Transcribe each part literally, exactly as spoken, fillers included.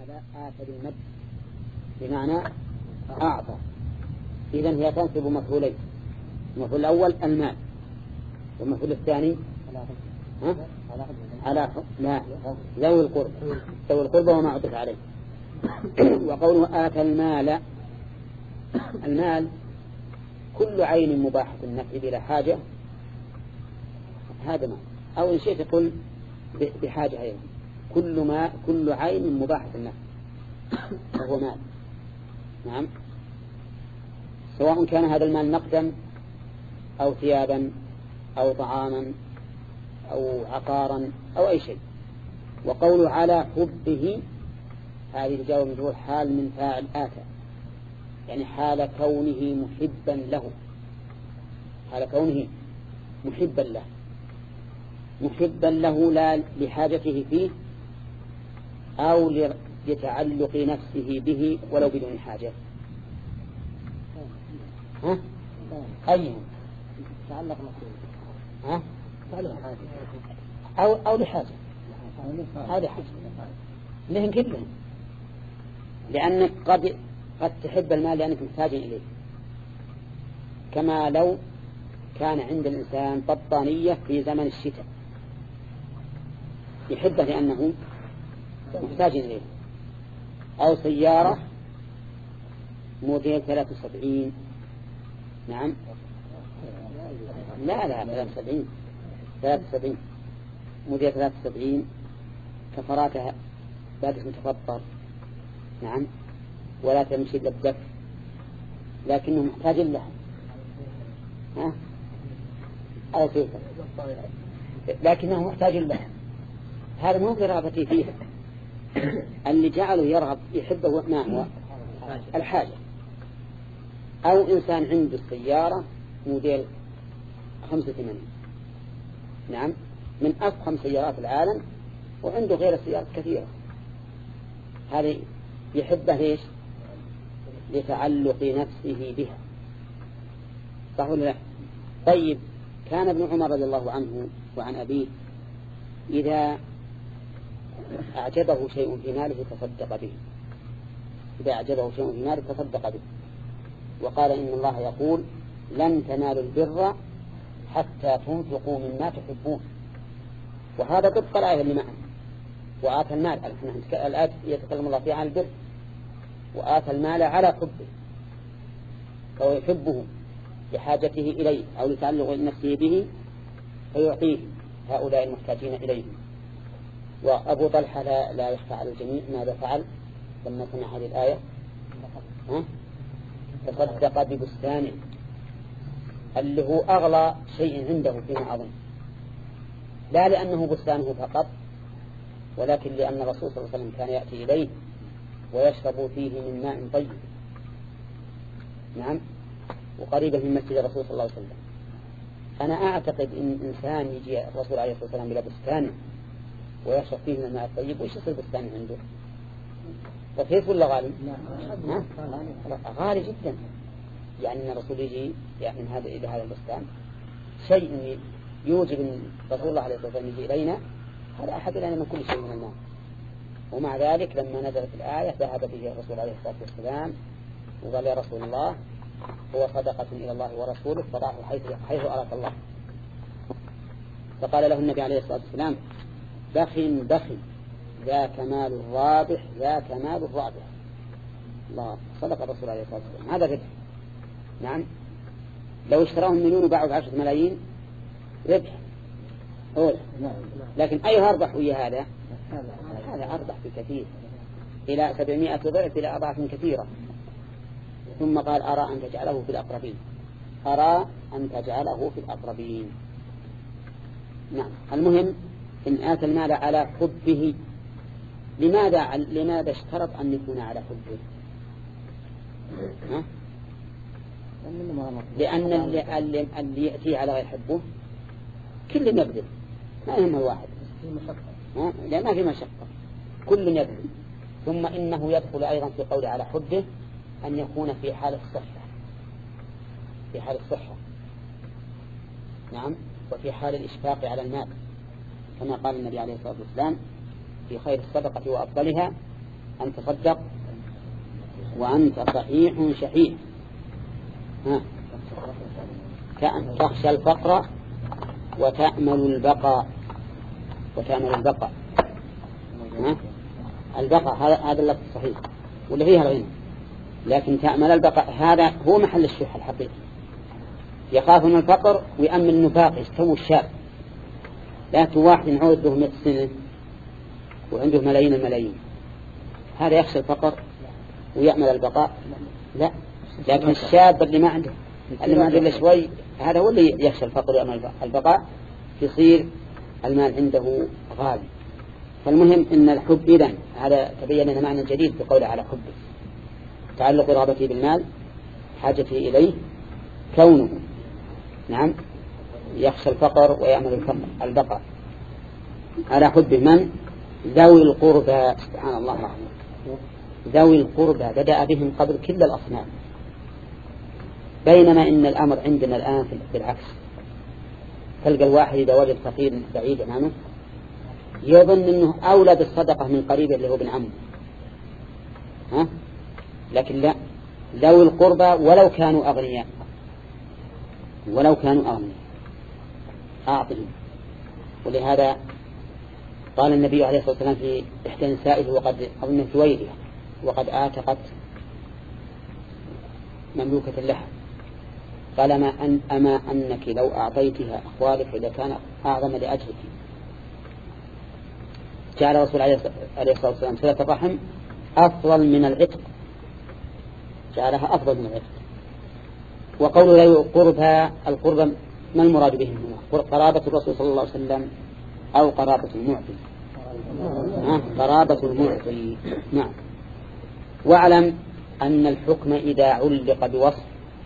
المال آتى بالمد بمعنى أعطى. إذن هي تنصب مفعولين، المفعول الأول المال، والمفعول الثاني ها؟ على لا ذوي القرب، ذوي القرب وما عطف عليه. وقوله آتى المال، المال كل عين مباحة النفع بلا حاجة، هذا ما أو إن شئت قل بحاجة أيضا، كل ما كل عين مباحة النفع فهو مال. نعم، سواء كان هذا المال نقدا أو ثيابا أو طعاما أو عقارا أو أي شيء. وقول على حبه، هذه تجاوب من حال من فاعل آتى، يعني حال كونه محبا له، حال كونه محبا له، محبا له لا لحاجته فيه أو لتعلق نفسه به ولو بدون حاجة. ها؟ أيهم تعلق نفسه ها؟ أو أو لحاجة، هذه حاجة لهم كلهم، لأنك قد قد تحب المال لأنك محتاج إليه، كما لو كان عند الإنسان بطانية في زمن الشتاء يحبه لأنه محتاج إليه، أو سيارة موديل ثلاثة وسبعين. نعم، لا لا ثلاثة وسبعين ثلاثة وسبعين موديل ثلاثة وسبعين كفراتها بادئ متفطر. نعم، ولا تمشي إلا بدف، لكنه محتاج لها، ها؟ أو كيف، لكنه محتاج لها. هذا مو برغبتي فيها، اللي جعله يرغب يحبه ما هو الحاجة. أو إنسان عنده السيارة موديل خمسة وثمانين، نعم، من أفخم سيارات العالم، وعنده غير السيارات كثيرة، هذه يحبه ليش؟ لتعلق نفسه بها، صح ولا لا؟ طيب، كان ابن عمر رضي الله عنه وعن أبيه إذا أعجبه شيء في ماله تصدق به، إذا أعجبه شيء في ماله تصدق به، وقال إن الله يقول لن تنالوا البر حتى تنفقوا مما تحبون، وهذا طبق الآية اللي معنا. وآتى المال، الآية يتكلم الله فيها عن البر، وآتى المال على حبه، فهو يحبه لحاجته إليه أو لتعلق نفسه به فيعطيه هؤلاء المحتاجين إليه. وأبو طلحة لا, لا يخفى على الجميع ماذا فعل لما سمع هذه الآية؟ ها؟ تصدق ببستانه اللي هو أغلى شيء عنده فيما أظن، لا لأنه بستانه فقط، ولكن لأن الرسول صلى الله عليه وسلم كان يأتي إليه ويشرب فيه من ماء طيب. نعم، وقريبا من مسجد الرسول صلى الله عليه وسلم. أنا أعتقد إن إنسان يجي الرسول عليه الصلاة والسلام إلى بستانه ويشرب فيه من الماء الطيب، ويش يصير بستانه عنده؟ رخيص ولا غالي؟ ها؟ غالي جدا. يعني أن الرسول يجي يعني من هذا إلى هذا البستان شيء يوجب أن رسول الله عليه الصلاة والسلام يجي إلينا، هذا أحد لنا من كل شيء من المال. ومع ذلك لما نزلت الآية ذهب به الرسول عليه الصلاة والسلام وقال يا رسول الله هو صدقة إلى الله ورسوله فضعه حيث, حيث أراك الله. فقال له النبي عليه الصلاة والسلام بخل بخل ذاك مال الرابح ذاك مال الرابح. الله، صدق الرسول عليه الصلاة والسلام، هذا ربح. نعم، لو اشتراهم مليون وباعوا بعشرة ملايين ربح أولا، لكن أي أربح ويا هذا؟ هذا أربح بكثير، إلى سبعمائة ضعف، إلى أضعاف كثيرة. ثم قال أرى أن تجعله في الأقربين، أرى أن تجعله في الأقربين. نعم، المهم إن آتى المال على حبه. لماذا لماذا اشترط أن يكون على حبه؟ ها؟ لأن اللي, اللي, اللي يأتي على غير حبه كل يبذل، ما يهم الواحد، لا ما في مشقة، كل يبذل. ثم إنه يدخل أيضا في قول على حبه أن يكون في حال الصحة، في حال الصحة. نعم، وفي حال الإشفاق على المال، كما قال النبي عليه الصلاة والسلام في خير الصدقة وأفضلها أن تصدق وأنت صحيح شحيح، ها كأن تخشى الفقر وتأمل البقاء، وتأمل البقاء، ها البقاء هذا هذا اللفظ الصحيح واللي فيها الغنى، لكن تأمل البقاء هذا هو محل الشح الحقيقي. يخاف من الفقر ويأمن النفاق يستوي الشاب. لكن واحد عنده مئة سنة وعنده ملايين الملايين، هذا يخشى الفقر ويأمل البقاء؟ لا. لكن الشاب اللي ما عنده اللي ما عنده إلا شوي، هذا هو اللي يخشى الفقر ويأمل البقاء، يصير المال عنده غالي. فالمهم إن الحب إذن هذا تبين لنا معنى جديد بقوله على حبه، تعلق رغبتي بالمال، حاجتي إليه، كونه نعم يخشى الفقر ويأمل البقاء، على حبه من؟ ذوي القربى. سبحان الله العظيم، ذوي القربى بدأ بهم قبل كل الأصناف، بينما إن الأمر عندنا الآن بالعكس. تلقى الواحد إذا وجد فقير بعيد عنه يظن أنه أولى بالصدقة من قريب اللي هو ابن عمه، ها؟ لكن لا، ذوي القربى ولو كانوا أغنياء، ولو كانوا أغنياء أعطهم. ولهذا قال النبي عليه الصلاة والسلام في إحدى نسائه وقد أظن ثويرية وقد آتقت مملوكة لها، قال ما أن أما أنك لو أعطيتها أخوالك إذا كان أعظم لأجلك. جعل الرسول عليه الصلاة والسلام صلة الرحم أفضل من العتق، جعلها أفضل من العتق. وقول لا قربها، القرب ما المراد به هنا؟ قرابة الرسول صلى الله عليه وسلم أو قرابة المعطي؟ قرابة المعطي. نعم. واعلم أن الحكم إذا علق بوصف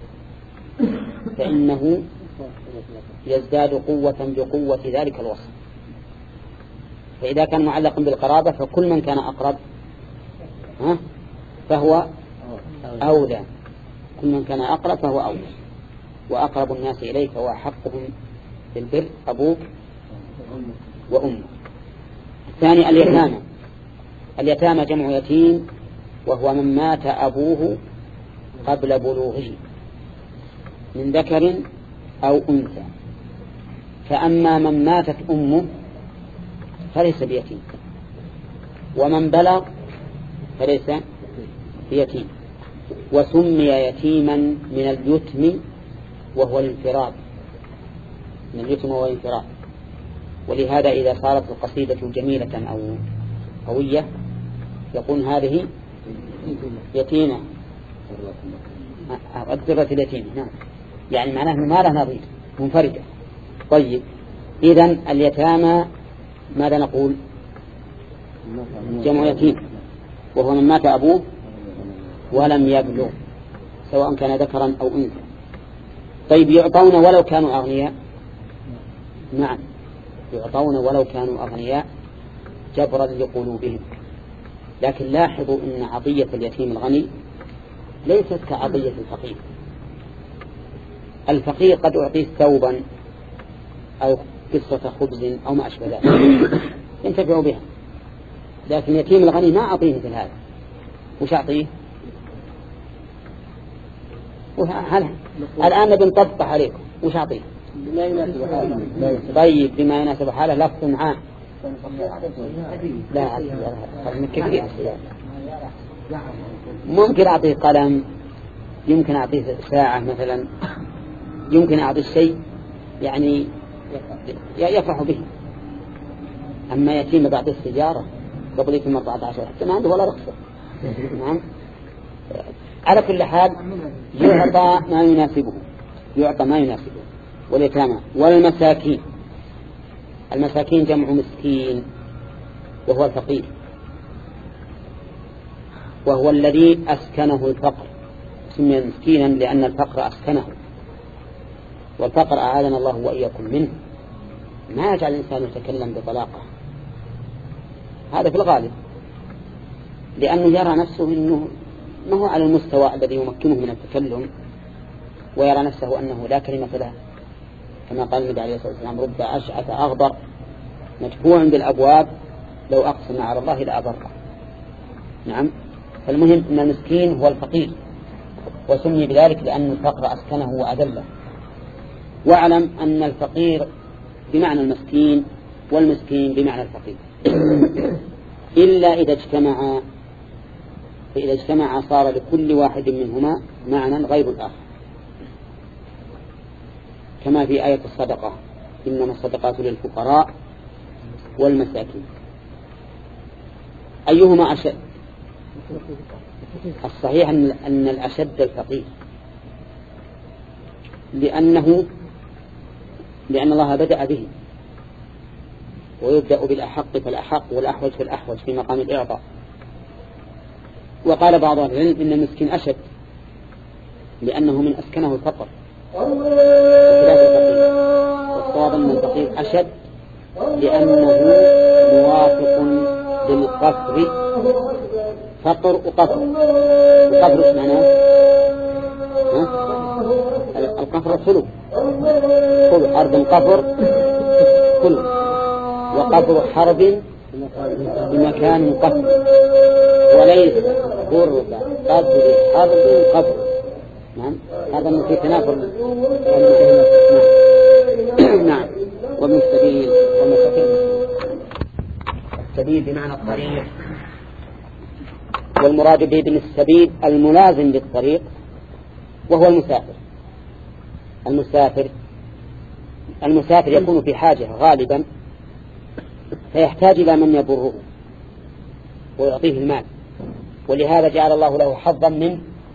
فإنه يزداد قوة بقوة ذلك الوصف. فإذا كان معلقا بالقرابة فكل من كان أقرب ها فهو أولى، كل من كان أقرب فهو أولى، وأقرب الناس إليك وأحقهم بالبر أبوك وأمك. الثاني اليتامى. اليتامى جمع يتيم، وهو من مات أبوه قبل بلوغه من ذكر أو أنثى. فأما من ماتت أمه فليس بيتيم، ومن بلغ فليس بيتيم. وسمي يتيما من اليتم وهو الانفراد، من اليتم وهو الانفراد. ولهذا إذا صارت القصيدة جميلة أو قوية يقول هذه يتيمة، الدرة اليتيمة. نعم، يعني معناه ما له نظير، منفردة. طيب، إذن اليتامى ماذا نقول؟ جمع يتيم، وهو من مات أبوه ولم يبلغ، سواء كان ذكرا أو أنثى. طيب، يعطون ولو كانوا أغنياء؟ نعم، يعطون ولو كانوا أغنياء جبرا لقلوبهم. لكن لاحظوا أن عطية اليتيم الغني ليست كعطية الفقير. الفقير قد أعطيه ثوبا أو قصة خبز أو ما أشبه ذلك ينتفع بها، لكن اليتيم الغني ما أعطيه مثل هذا. وش أعطيه؟ الآن بنطبق عليكم. وش أعطيه؟ طيب، بما يناسب حاله لفظ عام. لا كثير، ممكن أعطيه قلم، يمكن أعطيه ساعة مثلا، يمكن أعطيه شيء يعني يفرح به. أما يتيم بعطيه السجارة قبل يتم أربعة عشر حتى ما عنده ولا رخصة. نعم. على كل حال يعطى ما يناسبه، يعطى ما يناسبه. واليتامى والمساكين. المساكين جمع مسكين، وهو الفقير، وهو الذي أسكنه الفقر. سمي مسكينا لأن الفقر أسكنه، والفقر أعاذنا الله وإياكم منه. ما يجعل الإنسان يتكلم بطلاقة، هذا في الغالب، لأنه يرى نفسه أنه ما هو على المستوى الذي يمكنه من التكلم، ويرى نفسه أنه لا كلمة له، كما قال النبي عليه الصلاة والسلام: رب أشعث أغبر مدفوع بالأبواب لو أقسم على الله لأبره. نعم. فالمهم أن المسكين هو الفقير، وسمي بذلك لأن الفقر أسكنه وأذله. واعلم أن الفقير بمعنى المسكين والمسكين بمعنى الفقير، إلا إذا اجتمعا، فإذا اجتمعا صار لكل واحد منهما معنى غير الآخر، كما في آية الصدقة: إنما الصدقات للفقراء والمساكين. أيهما أشد؟ الصحيح أن الأشد الفقير، لأنه لأن الله بدأ به، ويبدأ بالأحق فالأحق والأحوج فالأحوج في مقام الإعطاء. وقال بعض أهل العلم إن المسكين أشد لأنه من أسكنه الفقر، والصواب أن الفقير أشد لأنه موافق للقفر، فقر وقفر. القفر ايش معناه؟ القفر خلو، خلو حرب قفر خلو، وقفر حرب بمكان قفر، وليس قرب قفر حرب قفر. نعم، هذا من في تنافر. نعم. وابن السبيل والمساكين. السبيل بمعنى الطريق، والمراد به ابن السبيل الملازم للطريق، وهو المسافر. المسافر المسافر يكون في حاجة غالبا، فيحتاج إلى من يبره ويعطيه المال، ولهذا جعل الله له حظا من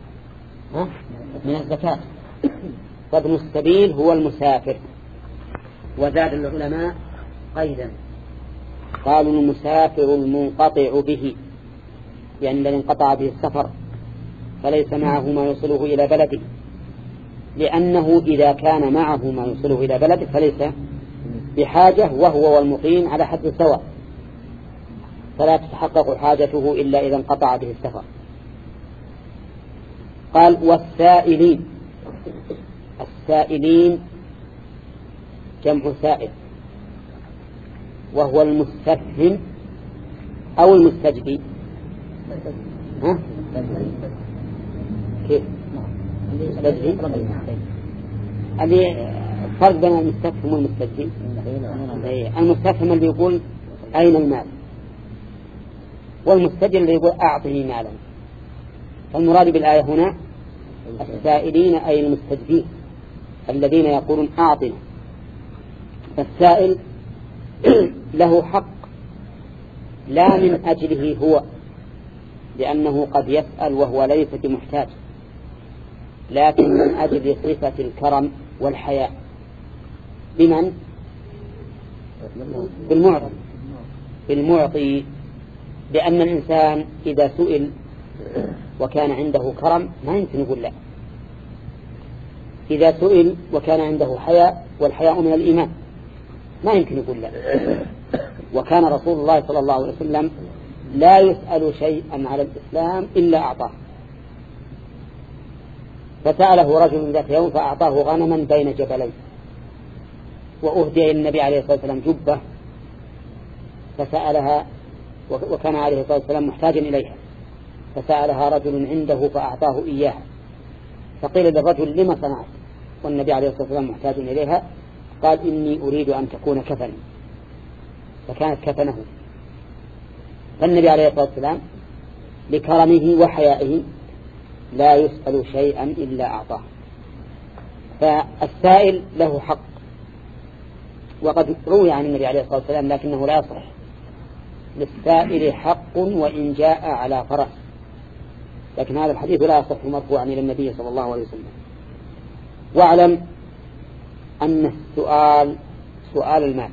من الزكاة. فابن السبيل هو المسافر. وزاد العلماء قيدا، قالوا المسافر المنقطع به، يعني الذي انقطع به السفر فليس معه ما يوصله إلى بلده، لأنه إذا كان معه ما يوصله إلى بلده فليس بحاجة، وهو والمقيم على حد سواء، فلا تتحقق حاجته إلا إذا انقطع به السفر. قال والسائلين. السائلين جمع سائل، وهو المستفهم أو المستجدي. ها؟ كيف؟ المستجدي اللي فرق بين المستفهم والمستجدي. المستفهم اللي يقول أين المال، والمستجدي اللي يقول أعطني مالا. فالمراد بالآية هنا السائلين أي المستجدين الذين يقولون أعطنا. فالسائل له حق لا من أجله هو، لأنه قد يسأل وهو ليس بمحتاج، لكن من أجل صفة الكرم والحياء. بمن؟ بالمعطي. بالمعطي، لأن الإنسان إذا سئل وكان عنده كرم ما يمكن يقول لا. إذا سئل وكان عنده حياء، والحياء من الإيمان، ما يمكن يقول لا. وكان رسول الله صلى الله عليه وسلم لا يسأل شيئا على الإسلام إلا أعطاه. فسأله رجل ذات يوم فأعطاه غنما بين جبلين، وأهدي النبي عليه الصلاة والسلام جبة فسألها، وكان عليه الصلاة والسلام محتاجا إليها، فسألها رجل عنده فأعطاه إياها. فقيل للرجل لما صنعت والنبي عليه الصلاة والسلام محتاج إليها؟ قال إني أريد أن تكون كفنا، فكانت كفنه. فالنبي عليه الصلاة والسلام لكرمه وحيائه لا يسأل شيئا إلا أعطاه. فالسائل له حق، وقد روي عن النبي عليه الصلاة والسلام لكنه لا يصح: للسائل حق وإن جاء على فرس. لكن هذا الحديث لا يصح مرفوعا إلى النبي صلى الله عليه وسلم. واعلم أن السؤال سؤال المال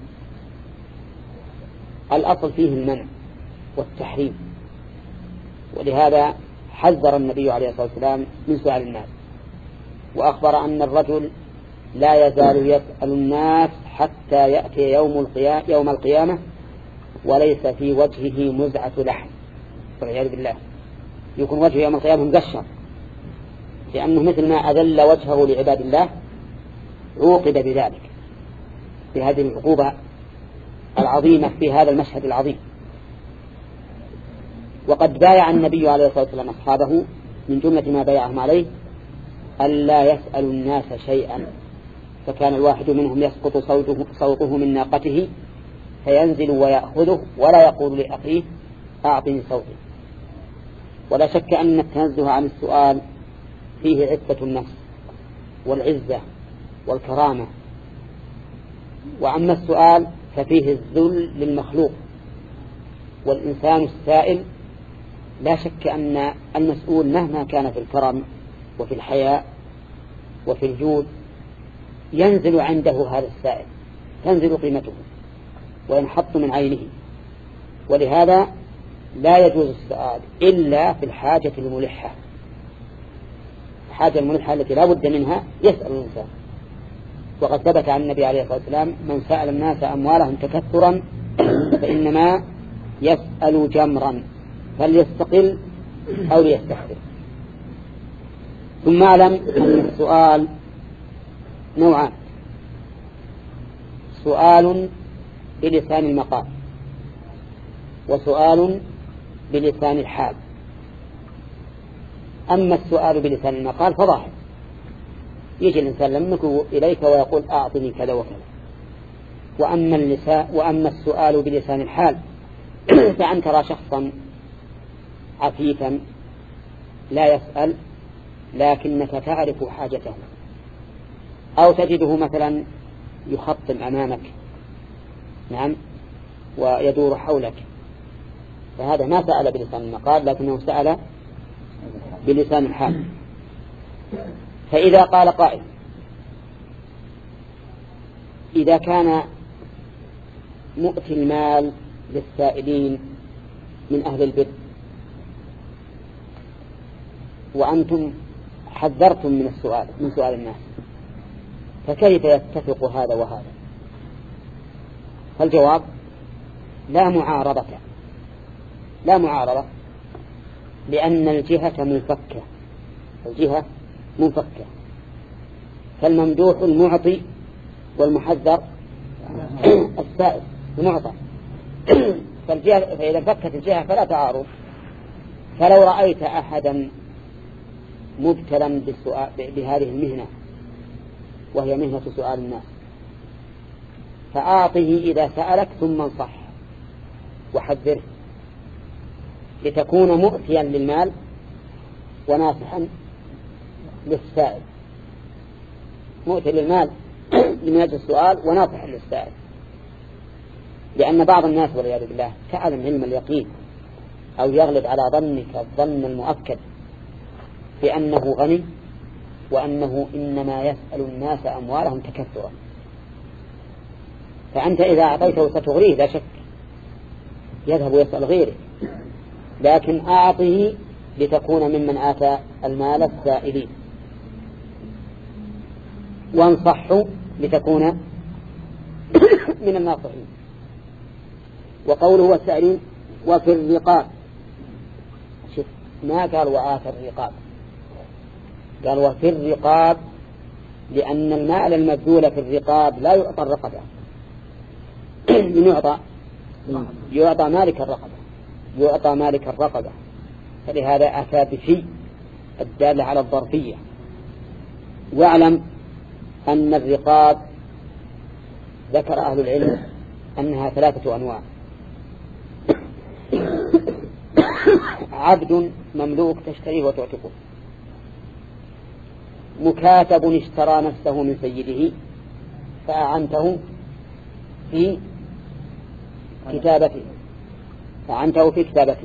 الأصل فيه المنع والتحريم، ولهذا حذر النبي عليه الصلاة والسلام من سؤال المال، وأخبر أن الرجل لا يزال يسأل الناس حتى يأتي يوم القيامة, يوم القيامة وليس في وجهه مزعة لحم، والعياذ بالله. يكون وجهه يوم القيامة مقشر، لأنه مثل ما أذل وجهه لعباد الله عوقب بذلك، بهذه العقوبة العظيمة في هذا المشهد العظيم. وقد بايع النبي عليه الصلاة والسلام أصحابه من جملة ما بايعهم عليه ألا يسأل الناس شيئا، فكان الواحد منهم يسقط صوته, صوته من ناقته فينزل ويأخذه ولا يقول لأخيه أعطني صوتي. ولا شك أن التنزه عن السؤال فيه عفة النفس والعزة والكرامة، وأما السؤال ففيه الذل للمخلوق. والإنسان السائل لا شك أن المسؤول مهما كان في الكرم وفي الحياء وفي الجود ينزل عنده هذا السائل، تنزل قيمته وينحط من عينه. ولهذا لا يجوز السؤال إلا في الحاجة الملحة، الحاجة الملحة التي لا بد منها يسأل الإنسان. وقد ثبت عن النبي عليه الصلاة والسلام من سأل الناس أموالهم تكثرا فإنما يسأل جمرا فليستقل أو ليستكثر. ثم اعلم أن السؤال نوعان: سؤال بلسان المقال وسؤال بلسان الحال. أما السؤال بلسان المقال فظاهر، يجي الإنسان لمك إليك ويقول أعطني كذا وكذا. وأما, اللسان وأما السؤال بلسان الحال فأن ترى شخصا عفيفا لا يسأل لكنك تعرف حاجته، أو تجده مثلا يخطم أمامك نعم ويدور حولك، فهذا ما سأل بلسان المقال لكنه سأل بلسان الحال. فإذا قال قائل: إذا كان مؤتي المال للسائلين من أهل البر وأنتم حذرتم من السؤال من سؤال الناس، فكيف يتفق هذا وهذا؟ فالجواب: لا معارضة، لا معارضة، لأن الجهة منفكة، الجهة منفكة، فالممدوح المعطي والمحذر السائل المعطى. فالجهة فإذا فكت الجهة فلا تعارض. فلو رأيت أحدا مبتلا بهذه المهنة وهي مهنة سؤال الناس فأعطه إذا سألك ثم انصح وحذره لتكون مؤتيا للمال وناصحا للسائل، مؤتي للمال من أجل السؤال وناصحا للسائل. لأن بعض الناس والعياذ بالله تعلم علم اليقين أو يغلب على ظنك الظن المؤكد بأنه غني وأنه إنما يسأل الناس أموالهم تكثرا، فأنت إذا أعطيته ستغريه لا شك، يذهب ويسأل غيره، لكن أعطه لتكون ممن آتى المال السائلين، وانصحه لتكون من الناصحين. وقوله والسائلين وفي الرقاب، شوف ما قال وآتى الرقاب، قال وفي الرقاب، لأن المال المبذول في الرقاب لا يعطى الرقبة، من يعطى يعطى مالك الرقبة، يعطى مالك الرقبة، فلهذا أتى بفي الدالة على الظرفية. واعلم أن الرقاب ذكر أهل العلم أنها ثلاثة أنواع: عبد مملوك تشتريه وتعتقه، مكاتب اشترى نفسه من سيده فأعنته في كتابته فأعنته في كتابته،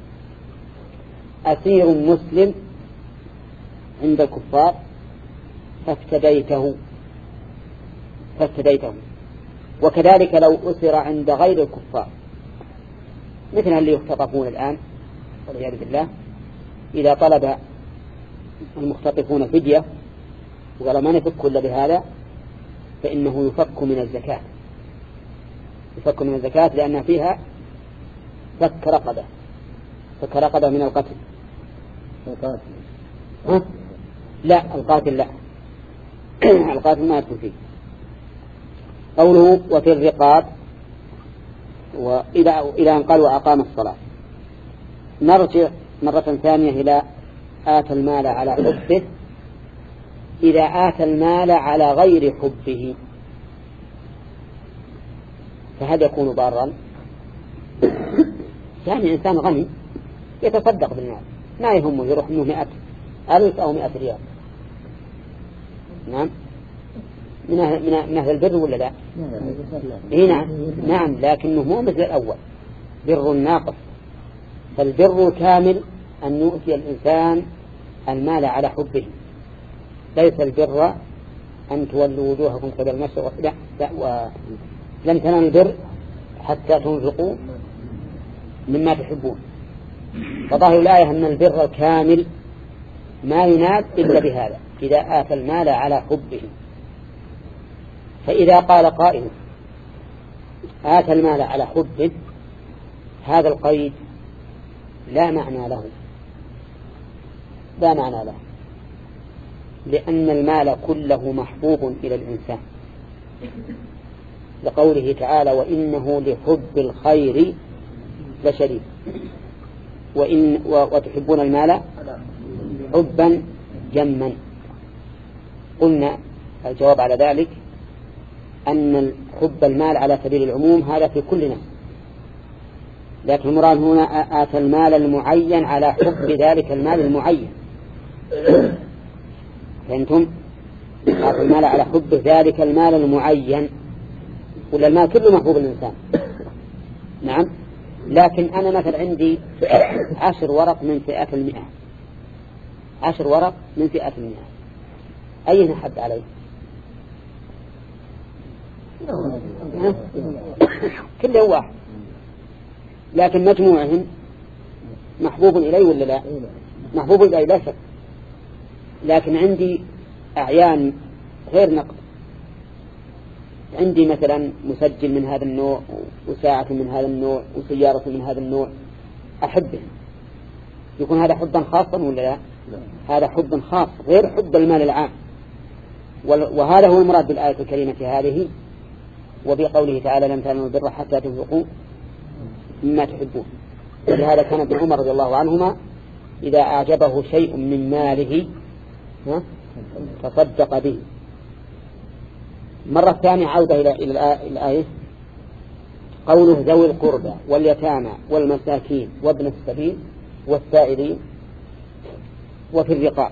أسير مسلم عند الكفار فافتديته فافتديته وكذلك لو أسر عند غير الكفار، مثل اللي يختطفون الآن والعياذ بالله، إذا طلب المختطفون فدية وقالوا ما نفك إلا بهذا فإنه يفك من الزكاة، يفك من الزكاة لأن فيها فك رقبة، فك رقبة من القتل. القاتل ها؟ لا القاتل لا القاتل ما يدخل فيه. قوله وفي الرقاب وإلى إلى أن قال وأقام الصلاة، نرجع مرة ثانية إلى آتى المال على حبه. إذا آتى المال على غير حبه فهل يكون ضارا؟ يعني إنسان غني يتصدق بالمال ما يهمه يروح منه مئة ألف أو مئة ريال، نعم، من من أهل البر ولا لا؟ إيه نعم نعم، لكنه مو مثل الأول بر ناقص. فالبر كامل أن يؤتي الإنسان المال على حبه، ليس البر أن تولوا وجوهكم قبل المشرق، لا لا، ولم تنالوا البر حتى تنفقوا مما تحبون. فظاهر الآية أن البر الكامل ما ينال إلا بهذا، إذا آتى المال على حبه. فإذا قال قائل آتى المال على حبه، هذا القيد لا معنى له، لا معنى له، لأن المال كله محبوب إلى الإنسان، لقوله تعالى وإنه لحب الخير لشديد، وإن وتحبون المال حبا جما. قلنا الجواب على ذلك أن حب المال على سبيل العموم هذا في كل نفس، لكن المراد هنا آتى المال المعين على حب ذلك المال المعين. فأنتم آتى المال على حب ذلك المال المعين، ولا المال كله محبوب الإنسان، نعم، لكن أنا مثلا عندي عشر ورق من فئة المئة، عشر ورق من فئة المئة، أين أحب عليه؟ كله واحد، لكن مجموعهم محبوب إلي ولا لا؟ محبوب إلي لا شك، لكن عندي أعيان غير نقد، عندي مثلا مسجل من هذا النوع وساعة من هذا النوع وسيارة من هذا النوع أحبه، يكون هذا حبا خاصا ولا لا؟ هذا حب خاص غير حب المال العام. وهذا هو المراد بالآية الكريمة هذه، وبقوله تعالى لن تنالوا البر حتى تنفقوا مما تحبون. ولهذا كان ابن عمر رضي الله عنهما إذا أعجبه شيء من ماله تصدق به. مرة ثانية عودة إلى الآية، قوله ذوي القربى واليتامى والمساكين وابن السبيل والسائلين وفي الرقاب.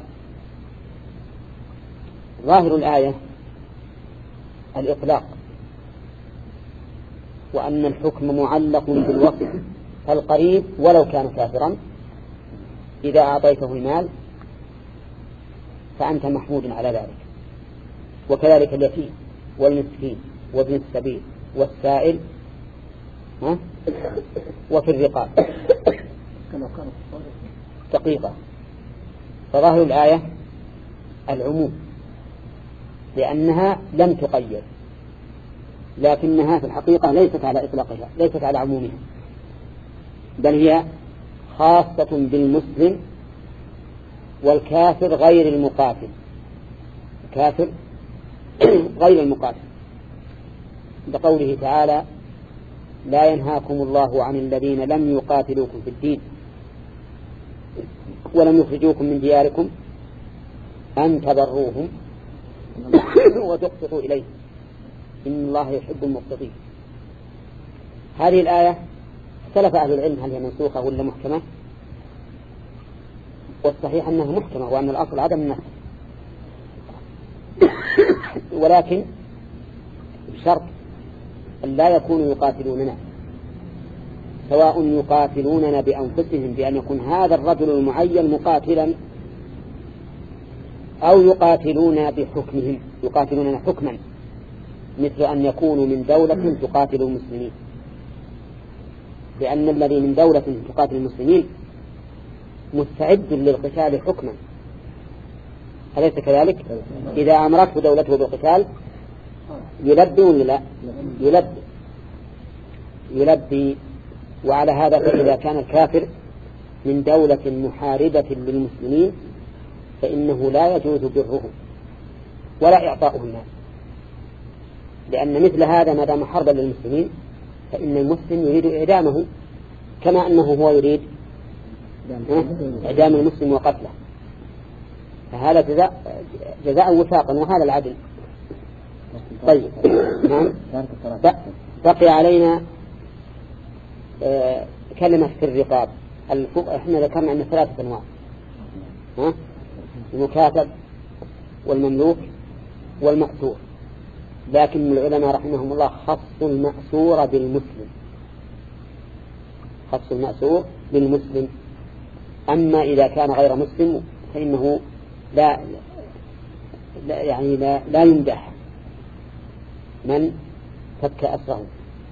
ظاهر الآية الإطلاق، وأن الحكم معلق بالوصف، فالقريب ولو كان كافرا إذا أعطيته المال فأنت محمود على ذلك، وكذلك اليتيم والمسكين وابن السبيل والسائل ها؟ وفي الرقاب دقيقة. فظاهر الآية العموم لأنها لم تقيد، لكنها في الحقيقة ليست على إطلاقها، ليست على عمومها، بل هي خاصة بالمسلم والكافر غير المقاتل، الكافر غير المقاتل، بقوله تعالى لا ينهاكم الله عن الذين لم يقاتلوكم في الدين ولم يخرجوكم من دياركم أن تبروهم وتقسطوا إليه إن الله يحب المقسطين. هذه الآية اختلف أهل العلم هل هي منسوخة ولا محكمة، والصحيح أنها محكمة وأن الأصل عدم النسخ، ولكن بشرط أن لا يكونوا يقاتلوننا، سواء يقاتلوننا بأنفسهم بأن يكون هذا الرجل المعين مقاتلا، أو يقاتلون بحكمهم، يقاتلوننا حكما، مثل أن يكونوا من دولة تقاتل المسلمين، لأن الذي من دولة تقاتل المسلمين مستعد للقتال حكما، أليس كذلك؟ إذا أمرته دولته بالقتال يلبي ولا لا؟ يلبي يلبي وعلى هذا فإذا كان الكافر من دولة محاربة للمسلمين فإنه لا يجوز بره ولا إعطاؤه المال، لأن مثل هذا ما دام حربا للمسلمين فإن المسلم يريد إعدامه، كما أنه هو يريد إعدام المسلم وقتله، فهذا جزاء جزاء وفاقا، وهذا العدل. طيب نعم. بقي علينا كلمة في الرقاب. احنا ذكرنا أن ثلاثة أنواع، ها؟ المكاتب والمملوك والمأسور، لكن العلماء رحمهم الله خصوا المأسور بالمسلم، خصوا المأسور بالمسلم. أما إذا كان غير مسلم فإنه لا, لا يعني لا, لا يمدح من فك أسره،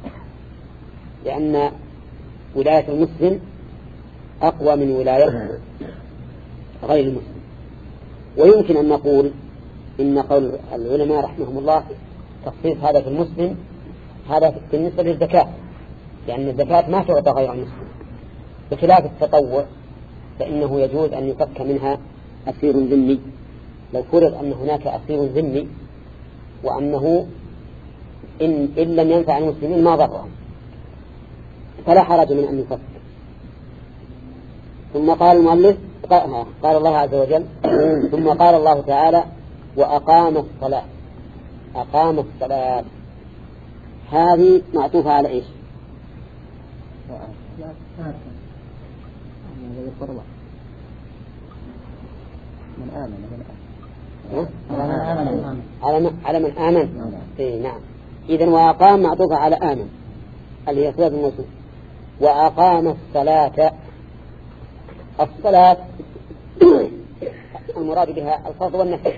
لأن ولاية المسلم أقوى من ولاية غير المسلم. ويمكن أن نقول إن قول العلماء رحمهم الله تخصيص هذا في المسلم هذا بالنسبة للزكاة، لأن الزكاة ما تعطى غير المسلم، بخلاف التطوع فإنه يجوز أن يفك منها أسير ذمي. لو فرض أن هناك أسير ذمي وأنه إن, إن لم ينفع المسلمين ما ضرهم فلا حرج من أن يفك. ثم قال المؤلف قال الله عز وجل ثم قال الله تعالى وأقام الصلاة. أقام الصلاة هذه معطوفة على إيش؟ من آمن على من على من آمن. إيه نعم. إذن وأقام معطوفة على آمن اللي هي صلة الموصول. وأقام الصلاة. الصلاة المراد بها الفرض والنفل،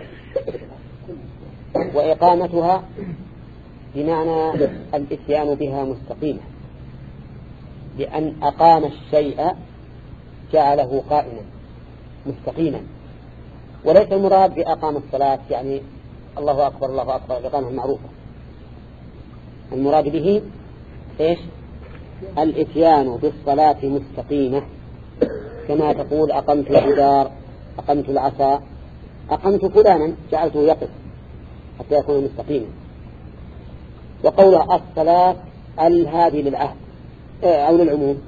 وإقامتها بمعنى الإتيان بها مستقيمة، لأن أقام الشيء جعله قائما مستقيما. وليس المراد بأقام الصلاة يعني الله أكبر الله أكبر الإقامة المعروفة، المراد به إيش؟ الإتيان بالصلاة مستقيمة، كما تقول أقمت الجدار، أقمت العصا، أقمت فلانا جعلته يقف حتى يكون مستقيما. وقولها الصلاة الهادي للعهد أو للعموم،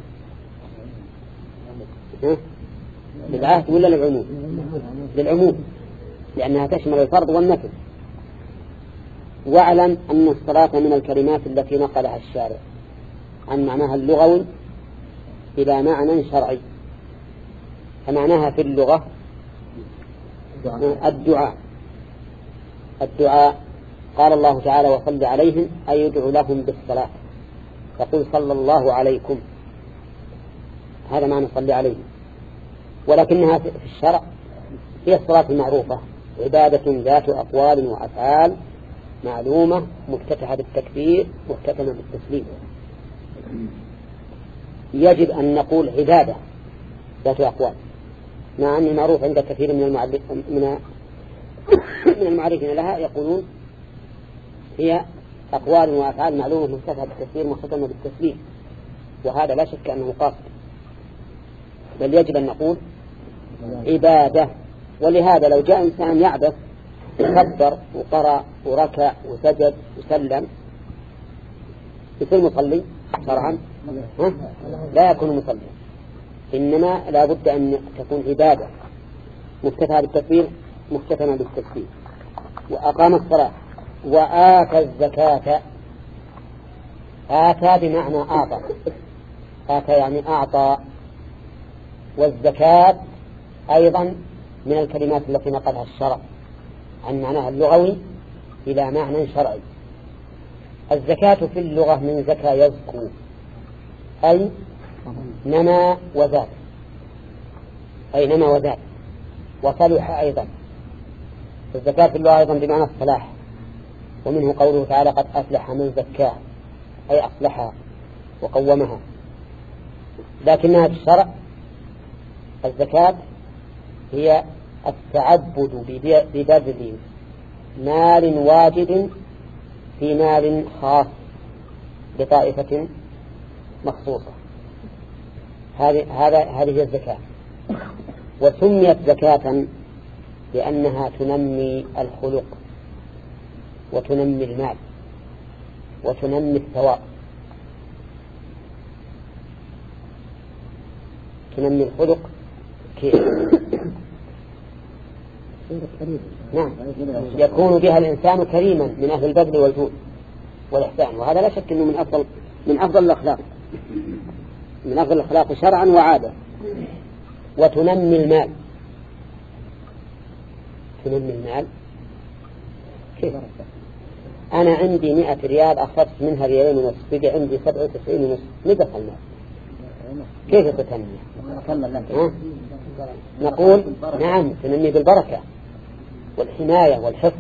للعهد ولا للعموم؟ للعموم، لأنها تشمل الفرض والنفل. واعلم أن الصلاة من الكلمات التي نقلها الشارع عن معناها اللغوي إلى معنى شرعي. فمعناها في اللغة الدعاء. الدعاء قال الله تعالى وصل عليهم أي يدعو لهم بالصلاة، فقل صلى الله عليكم، هذا معنى صل عليهم. ولكنها في الشرع هي الصلاة المعروفة، عبادة ذات أقوال وأفعال معلومة مفتتحة بالتكبير مختتمة بالتسليم. يجب أن نقول عبادة ذات أقوال، مع أنه معروف عند كثير من من من المعرفين لها يقولون هي أقوال وأفعال معلومة مفتتحة بالتكبير مختتمة بالتسليم، وهذا لا شك أنه قاصد، بل يجب أن نقول عبادة. ولهذا لو جاء إنسان يعبث كبر وقرأ وركع وسجد وسلم يصير مصلي شرعا؟ لا يكون مصلي، إنما لا بد أن تكون عبادة مفتتحة بالتكبير مختتمة بالتسليم. وأقام الصلاة وآتى الزكاة. آتى بمعنى أعطى، آتى يعني أعطى. والزكاة أيضا من الكلمات التي نقلها الشرع عن معناها اللغوي إلى معنى شرعي. الزكاة في اللغة من زكاة يزكو، أي نما وزاد، أي نما وزاد وصلح أيضا. الزكاة في اللغة أيضا بمعنى الصلاح، ومنه قوله تعالى قد أفلح من زكاه، أي أصلحها وقومها. لكنها في الشرع الزكاة هي التعبد ببذل مال واجب في مال خاص بطائفة مخصوصة. هذه هذا هذه هي الزكاة. وسميت زكاة لأنها تنمي الخلق وتنمي المال وتنمي الثواب، تنمي الخلق كيف؟ نعم، يكون بها الإنسان كريما من أهل البذل والجود والإحسان، وهذا لا شك أنه من أفضل من أفضل الأخلاق من أفضل الأخلاق شرعا وعادة. وتنمي المال، تنمي المال كيف؟ أنا عندي مئة ريال أخذت منها ريالين ونص، بقي عندي سبعة وتسعين ونص، نقص المال، كيف تتنمي؟ نقول نعم تنمي بالبركة والحماية والحفظ.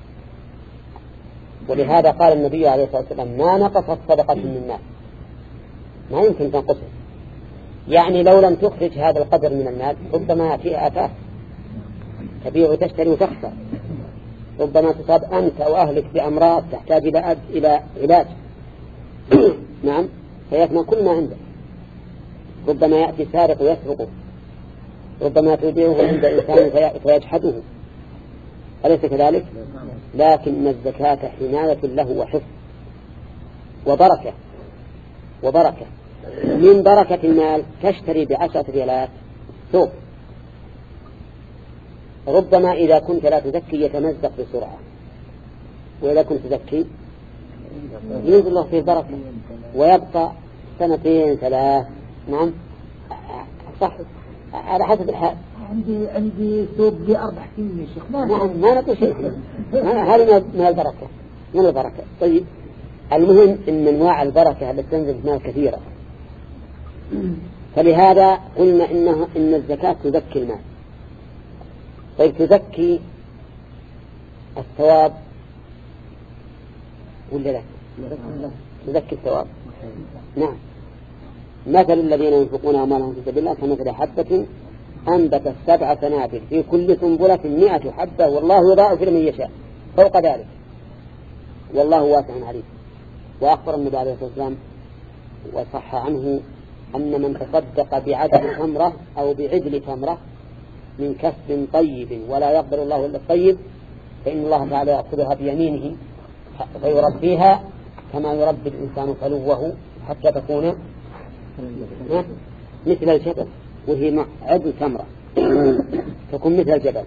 ولهذا قال النبي عليه الصلاة والسلام ما نقصت صدقة من مال، ما يمكن تنقصه. يعني لو لم تخرج هذا القدر من المال ربما فيه آفات، تبيع وتشتري وتخسر، ربما تصاب أنت وأهلك بأمراض تحتاج إلى إلى علاج نعم، فيفنى كل ما عندك. ربما يأتي سارق ويسرقه، ربما توديه عند إنسان فيجحده، أليس كذلك؟ لكن الزكاة حماية له وحفظ وبركة وبركة. من بركة المال تشتري بعشرة ريالات ثوب، ربما إذا كنت لا تزكي يتمزق بسرعة، وإذا كنت تزكي ينزل الله فيه بركة ويبقى سنتين ثلاث. نعم صح، على حسب الحال. عندي عندي ثوب لأربع سنين يا شيخ. نعم ما نقول شيء، هذا من البركة من البركة. طيب المهم إن أنواع البركة التي تنزل في مال كثيرة، فلهذا قلنا إنه إن الزكاة تزكي المال. طيب تزكي الثواب ولا لا؟ تزكي الثواب. نعم، مثل الذين ينفقون أموالهم في سبيل الله كمثل حبة أنبتت سبع سنابل في كل سنبلة مئة حبة والله يضاعف لمن يشاء فوق ذلك والله واسع عليم. وأخبر النبي عليه الصلاة والسلام وصح عنه أن من تصدق بعدل تمرة أو بعدل تمرة من كسب طيب ولا يقبل الله إلا الطيب فإن الله تعالى يأخذها بيمينه فيربيها كما يربي الإنسان فلوه حتى تكون مثل الجبل، وهي عدل تمرة تكون مثل الجبل.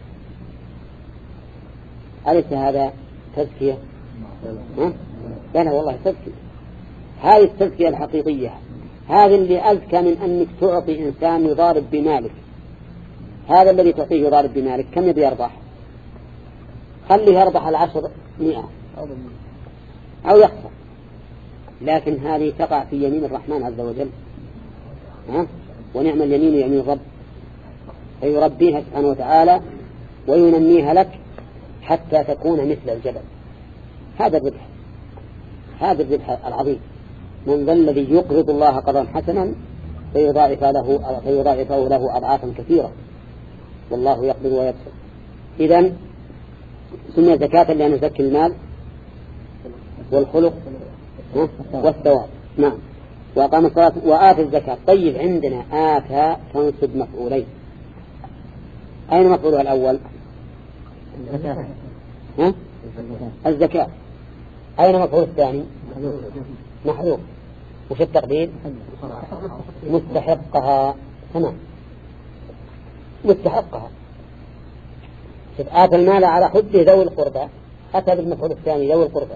أليس هذا تزكية؟ لا لا والله تزكية، هذه التزكية الحقيقية، هذا اللي أزكى من أنك تعطي إنسان يضارب بمالك. هذا الذي تعطيه يضارب بمالك كم يبي يربح؟ خليه يربح العشر مئة أو يخسر، لكن هذه تقع في يمين الرحمن عز وجل. ها؟ ونعم اليمين يمين الرب، فيربيها سبحانه وتعالى وينميها لك حتى تكون مثل الجبل. هذا الربح، هذا الربح العظيم. من ذا الذي يقرض الله قرضا حسنا فيضاعف له فيضاعفه له أضعافا كثيرة والله يقبض ويبسط. إذن سمي زكاة لأن يزكي المال والخلق والثواب. نعم. وأقام الصلاة وآتى الزكاة. طيب عندنا آتى تنصب مفعولين، أين مفعولها الأول؟ الزكاة. ها؟ الزكاة. أين مفعول الثاني؟ محذوف. وفي التقدير مستحقها. تمام، مستحقها. آتى المال على حده ذوي القربى، أتى بالمفعول الثاني ذوي القربى.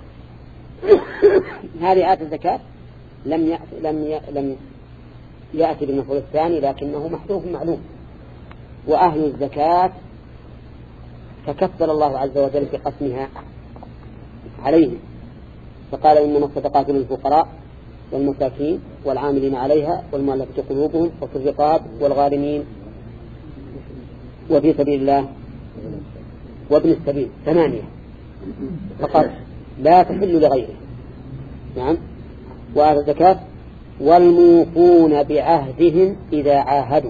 هذه آتى الزكاة لم يأتي لم ي... لم يأتي بالمفعول الثاني لكنه محذوف معلوم. وأهل الزكاة تكفل الله عز وجل بقسمها عليهم، فقال إنما الصدقات للفقراء والمساكين والعاملين عليها والمؤلفة قلوبهم وفي الرقاب والغارمين وفي سبيل الله وابن السبيل. ثمانية فقط لا تحل لغيره. نعم. وآتى الزكاة والموفون بعهدهم إذا عاهدوا.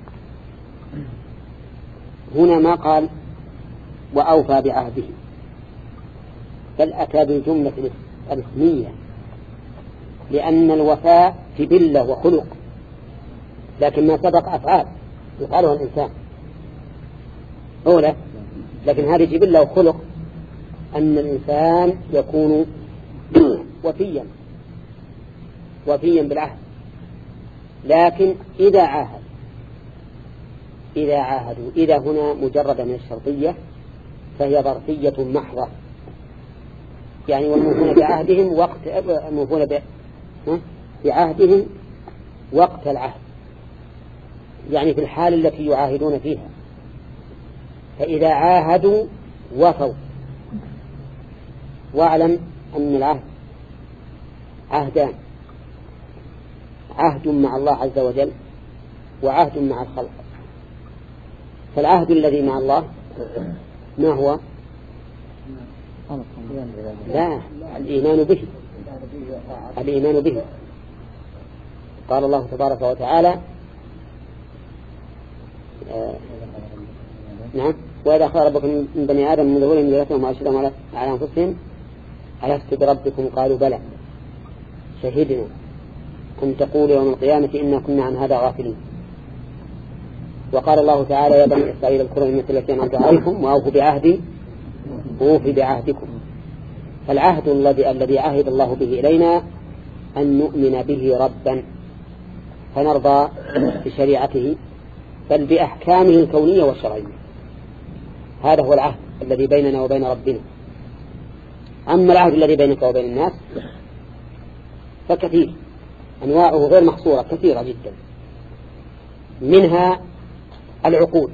هنا ما قال وأوفى بعهده، بل أتى بالجملة الاسمية، لأن الوفاء جبلة وخلق، لكن ما سبق أفعال يفعلها الإنسان أولا، لكن هذه جبلة وخلق أن الإنسان يكون وفيا وفيا بالعهد. لكن إذا عاهد إذا عاهدوا. إذا هنا مجرد من الشرطية فهي ظرفية محضة، يعني والموفون بعهدهم وقت الموفون بعهدهم وقت العهد، يعني في الحال التي يعاهدون فيها. فإذا عاهدوا وفوا. واعلم أن العهد عهدان: عهد مع الله عز وجل وعهد مع الخلق. فالعهد الذي مع الله ما هو؟ لا، الإيمان به. الإيمان به. قال الله تبارك وتعالى آه نعم: وإذا أخذ ربكم من بني آدم من ظهورهم ذريتهم وأشهدهم على أنفسهم ألست بربكم قالوا بلى شهدنا أن تقولوا يوم القيامة إنا كنا عن هذا غافلين. وقال الله تعالى: يا بني إسرائيل اذكروا نعمتي التي أنعمت عليكم وأوفوا بعهدي أوف بعهدكم. فالعهد الذي الذي عهد الله به إلينا أن نؤمن به ربا فنرضى بشريعته بل بأحكامه الكونية والشرعية. هذا هو العهد الذي بيننا وبين ربنا. أما العهد الذي بينك وبين الناس فكثير، أنواعه غير محصورة، كثيرة جدا. منها العقود.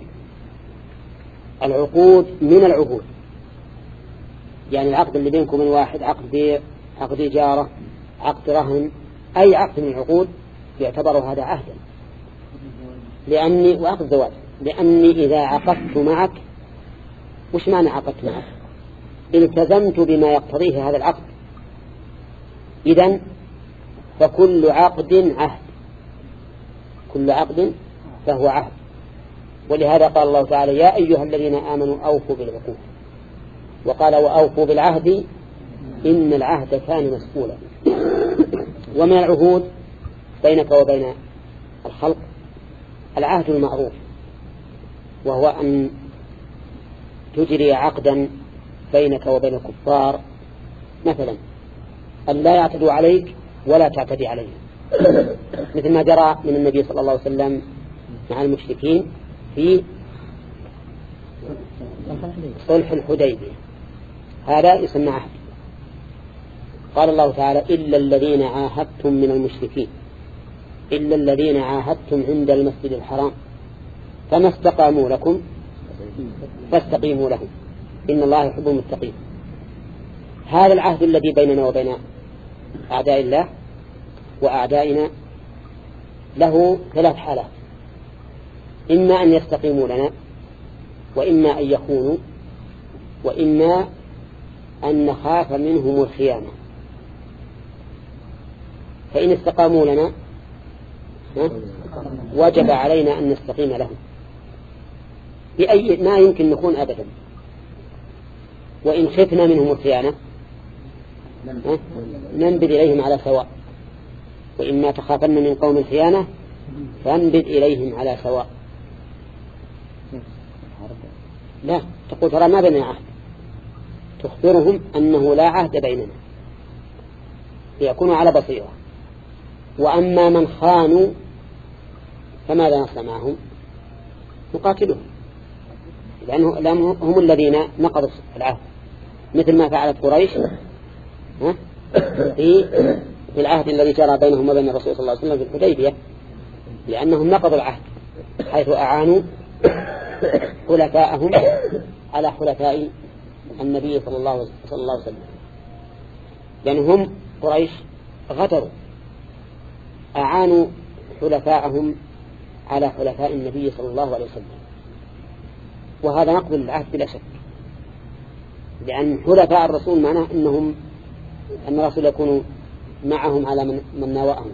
العقود من العهود، يعني العقد اللي بينكم من واحد، عقد بيع، عقد إجارة، عقد رهن، أي عقد من العقود يعتبر هذا عهدا. لأني وعقد زواج، لأني إذا عقدت معك، وش معنى عقدت معك؟ التزمت بما يقتضيه هذا العقد. إذن فكل عقد عهد، كل عقد فهو عهد. ولهذا قال الله تعالى: يا أيها الذين آمنوا أوفوا بالعقود. وقال: وأوفوا بالعهد إن العهد كان مسؤولا. ومن العهود بينك وبين الخلق العهد المعروف، وهو أن تجري عقدا بينك وبين الكفار، مثلا أن لا يعتدوا عليك ولا تعتدي عليهم، مثل ما جرى من النبي صلى الله عليه وسلم مع المشركين في صلح الحديبية. هذا يسمى عهد. قال الله تعالى: إلا الذين عاهدتم من المشركين، إلا الذين عاهدتم عند المسجد الحرام فما استقاموا لكم فاستقيموا لهم إن الله يحب المتقين. هذا العهد الذي بيننا وبين أعداء الله وأعدائنا له ثلاث حالات: إما أن يستقيموا لنا، وإما أن يخونوا، وإما أن نخاف منهم الخيانة. فإن استقاموا لنا وجب علينا أن نستقيم لهم بأي ما يمكن نكون أبدا. وإن خفنا منهم الخيانة ننبذ إليهم على سواء. وإما تخافن من قوم الخيانة فانبذ إليهم على سواء. لا تقول ترى ما بيننا عهد، تخبرهم أنه لا عهد بيننا ليكونوا على بصيرة. وأما من خانوا فماذا نصنع معهم؟ نقاتلهم، لأنهم هم الذين نقضوا العهد، مثل ما فعلت قريش في في العهد الذي جرى بينهم وبين الرسول صلى الله عليه وسلم في الحديبية، لأنهم نقضوا العهد حيث أعانوا حلفاءهم على حلفاء النبي صلى الله عليه وسلم، لأنهم قريش غدروا، أعانوا حلفاءهم على حلفاء النبي صلى الله عليه وسلم. وهذا نقض العهد بلا شك، لأن حلفاء الرسول معناه أنهم أن الرسول يكون معهم على من, من ناوأهم.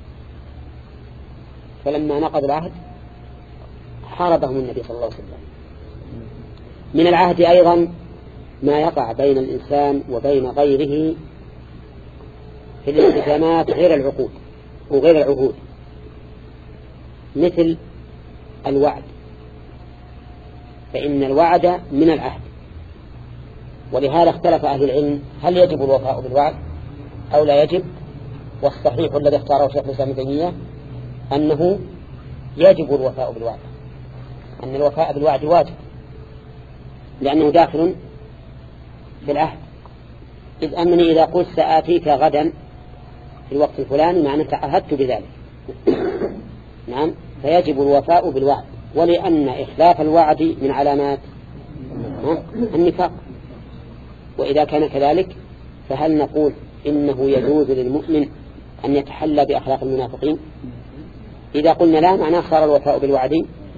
فلما نقض العهد حاربهم النبي صلى الله عليه وسلم. من العهد أيضا ما يقع بين الإنسان وبين غيره في الالتزامات غير العقود وغير العهود، مثل الوعد، فإن الوعد من العهد. ولهذا اختلف أهل العلم هل يجب الوفاء بالوعد أو لا يجب. والصحيح الذي اختاره شيخ الإسلام ابن تيمية أنه يجب الوفاء بالوعد، أن الوفاء بالوعد واجب لأنه داخل في العهد، إذ أنني إذا قلت سآتيك غدا في الوقت الفلاني معنى تعهدت بذلك. نعم، فيجب الوفاء بالوعد، ولأن إخلاف الوعد من علامات النفاق. وإذا كان كذلك فهل نقول إنه يجوز للمؤمن أن يتحلى بأخلاق المنافقين؟ إذا قلنا لا معناه صار الوفاء بالوعد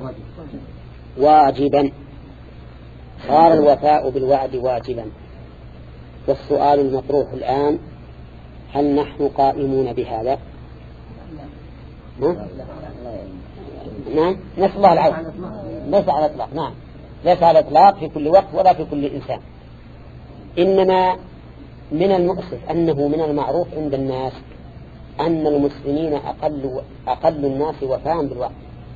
واجبا، صار الوفاء بالوعد واجبا. والسؤال المطروح الآن هل نحن قائمون بهذا؟ نعم، نسأل الله العافية. ليس على الإطلاق، نعم ليس على الإطلاق في كل وقت ولا في كل إنسان، إنما من المؤسف أنه من المعروف عند الناس أن المسلمين أقل, أقل الناس وفاء بالوعد،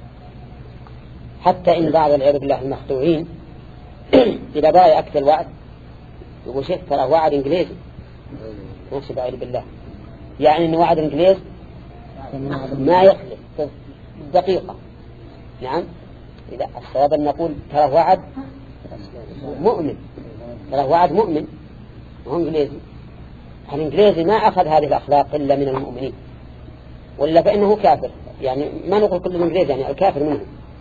حتى إن بعض العياذ بالله المخدوعين إذا بغى يأكد الوعد يقول شيخ ترى وعد إنجليزي، ماشي بعيد بالله، يعني إن وعد إنجليز ما يخلف دقيقة. نعم، إذا الصواب أن نقول ترى وعد مؤمن، ترى وعد مؤمن وهو إنجليزي. الإنجليزي ما أخذ هذه الأخلاق إلا من المؤمنين، ولا فإنه كافر، يعني ما نقول كل الإنجليزي يعني الكافر منه.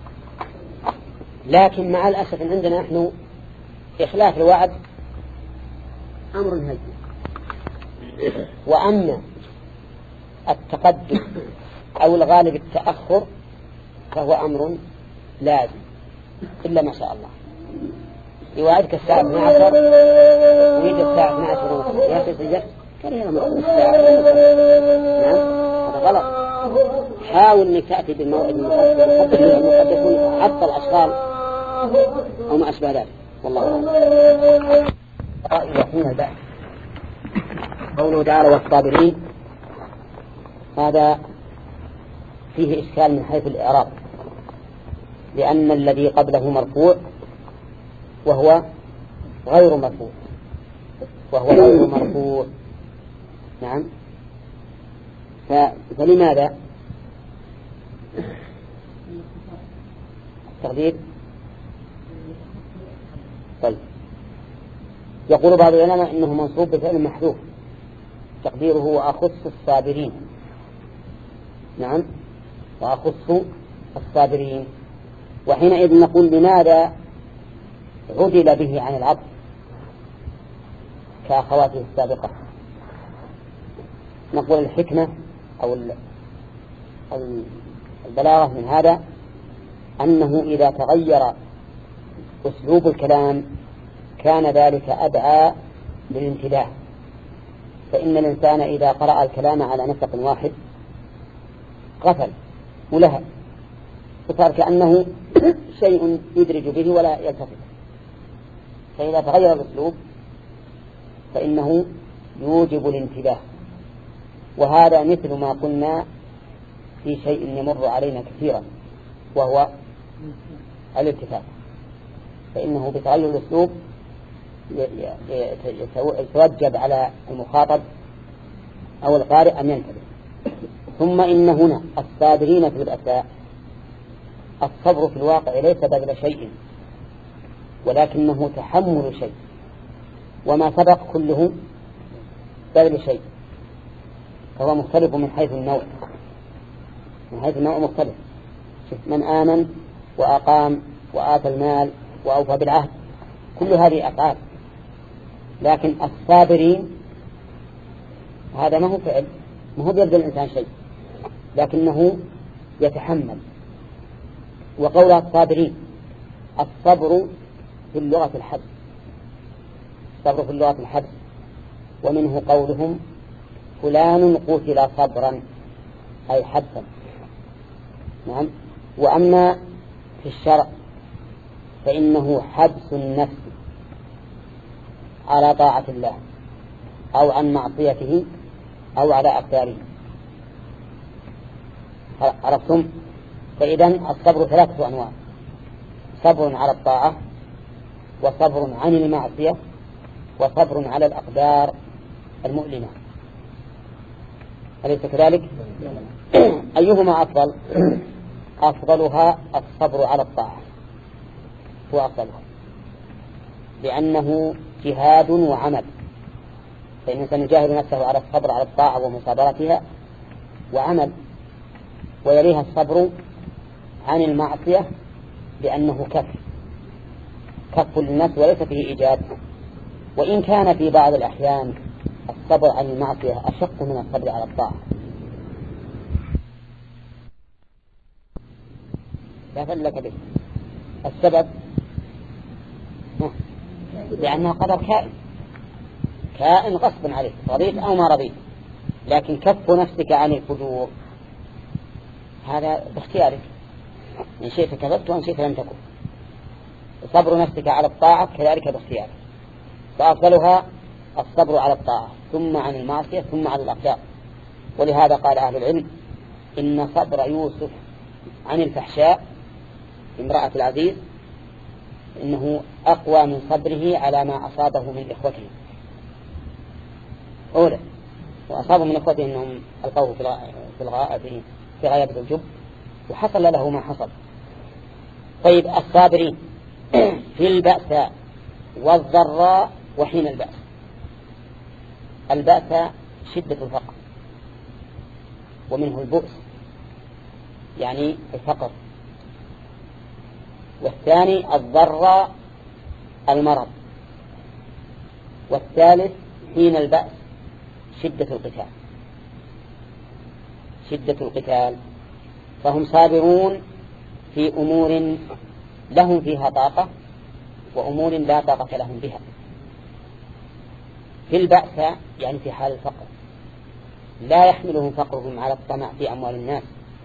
لكن مع الأسف إن عندنا نحن إخلاف الوعد أمر هين، وأما التقدم أو الغالب التأخر فهو أمر لازم إلا ما شاء الله. يوعدك الساعة اثنتي عشرة ويجي الساعة اثنتي عشرة ونصف، يا أخي سجلت كان هذا مقصود الساعة. نعم، هذا غلط. حاول أنك تأتي بالموعد المقدس المقدسون حتى الأشغال أو ما أشبه ذلك، والله أعلم. وحين البعث قوله تعالى والصابرين، هذا فيه إشكال من حيث الإعراب، لأن الذي قبله مرفوع وهو غير مرفوع وهو غير مرفوع. نعم، فلماذا التقدير؟ طيب، يقول بعض العلماء إنه منصوب بفعل محذوف تقديره وأخص الصابرين. نعم، وأخص الصابرين. وحينئذ نقول لماذا عدل به عن العبد كأخواته السابقة؟ نقول الحكمة أو البلاغة من هذا أنه إذا تغير أسلوب الكلام كان ذلك أدعى للانتباه، فإن الإنسان إذا قرأ الكلام على نسق واحد غفل ولهى، وصار كأنه شيء يدرج به ولا يلتفت. فإذا تغير الأسلوب فإنه يوجب الانتباه، وهذا مثل ما قلنا في شيء يمر علينا كثيرا وهو الالتفات، فإنه بتغير الأسلوب يتوجب على المخاطب أو القارئ أن ينتبه. ثم إن هنا الصابرين في البأساء، الصبر في الواقع ليس بذل شيء ولكنه تحمل شيء، وما سبق كله بذل شيء، فهو مختلف من حيث النوع، من حيث النوع مختلف. من آمن وأقام وآتى المال وأوفى بالعهد كل هذه أفعال، لكن الصابرين هذا ما هو فعل، ما هو بيبذل الإنسان شيء لكنه يتحمل. وقول الصابرين، الصبر في اللغة الحبس، الصبر في اللغة الحبس، ومنه قولهم فلان قتل صبرا أي حبسا. نعم. وأما في الشرع فإنه حبس النفس على طاعة الله أو عن معصيته أو على أقداره. عرفتم؟ فإذن الصبر ثلاثة أنواع: صبر على الطاعة، وصبر عن المعصية، وصبر على الأقدار المؤلمة. أليس كذلك؟ أيهما أفضل؟ أفضلها الصبر على الطاعة، هو أفضلها، لأنه جهاد وعمل، فإن الإنسان يجاهد نفسه على الصبر على الطاعة ومصابرتها وعمل، ويليها الصبر عن المعصية لأنه كف كف للنفس وليس فيه إيجاد، وإن كان في بعض الأحيان الصبر عن المعصية أشق من الصبر على الطاعة. لا فلك به. السبب لأنه قدر كائن كائن غصب عليك، رضيت أو ما رضيت، لكن كف نفسك عن الفجور هذا باختيارك، إن شئت كذبت وإن شئت لم تكن. صبر نفسك على الطاعة كذلك باختيارك، فأفضلها الصبر على الطاعة ثم عن المعصية ثم على الأقدار. ولهذا قال أهل العلم إن صبر يوسف عن الفحشاء امرأة العزيز إنه أقوى من صبره على ما أصابه من إخوته. أولا وأصابه من إخوته أنهم ألقوه في الغاء في في غيابة الجب وحصل له ما حصل. طيب الصابرين في البأساء والضراء وحين البأس. البأس شدة الفقر ومنه البؤس يعني الفقر، والثاني الضراء المرض، والثالث حين البأس شدة القتال شدة القتال فهم صابرون في أمور لهم فيها طاقة وأمور لا طاقة لهم بها. في البأس يعني في حال الفقر لا يحملهم فقرهم على الطمع في أموال الناس،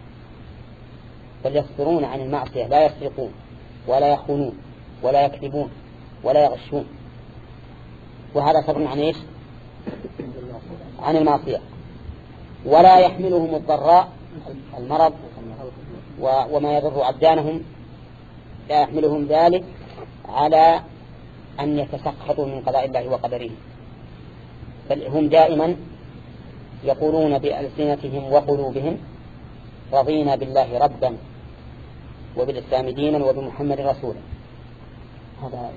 بل يصبرون عن المعصية، لا يسرقون ولا يخونون ولا يكذبون ولا يغشون، وهذا صبر عن إيش؟ عن المعصية. ولا يحملهم الضراء المرض وما يضر أبدانهم، لا يحملهم ذلك على أن يتسخطوا من قضاء الله وقدره، بل هم دائما يقولون بألسنتهم وقلوبهم رضينا بالله ربا وبالإسلام دينا وبمحمد رسولا. هذا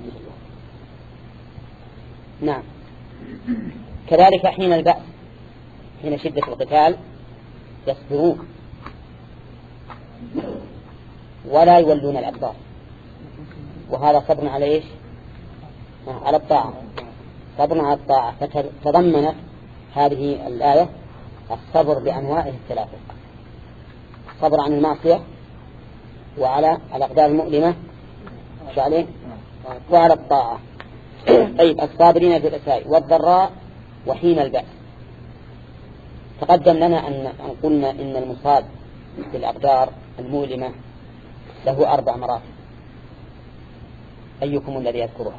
نعم. كذلك حين البأس حين شدة القتال يصبرون ولا يولون الأدبار، وهذا صبر على إيش؟ على الطاعة، صبر على الطاعة. فتضمنت هذه الآية الصبر بأنواعه الثلاثة: الصبر عن المعصية وعلى الأقدار المؤلمة وعلى الطاعة. طيب الصابرين في الأساء والضراء وحين البأس. تقدم لنا أن قلنا إن المصاب بالأقدار المؤلمة له أربع مراتب، أيكم الذي يذكرها؟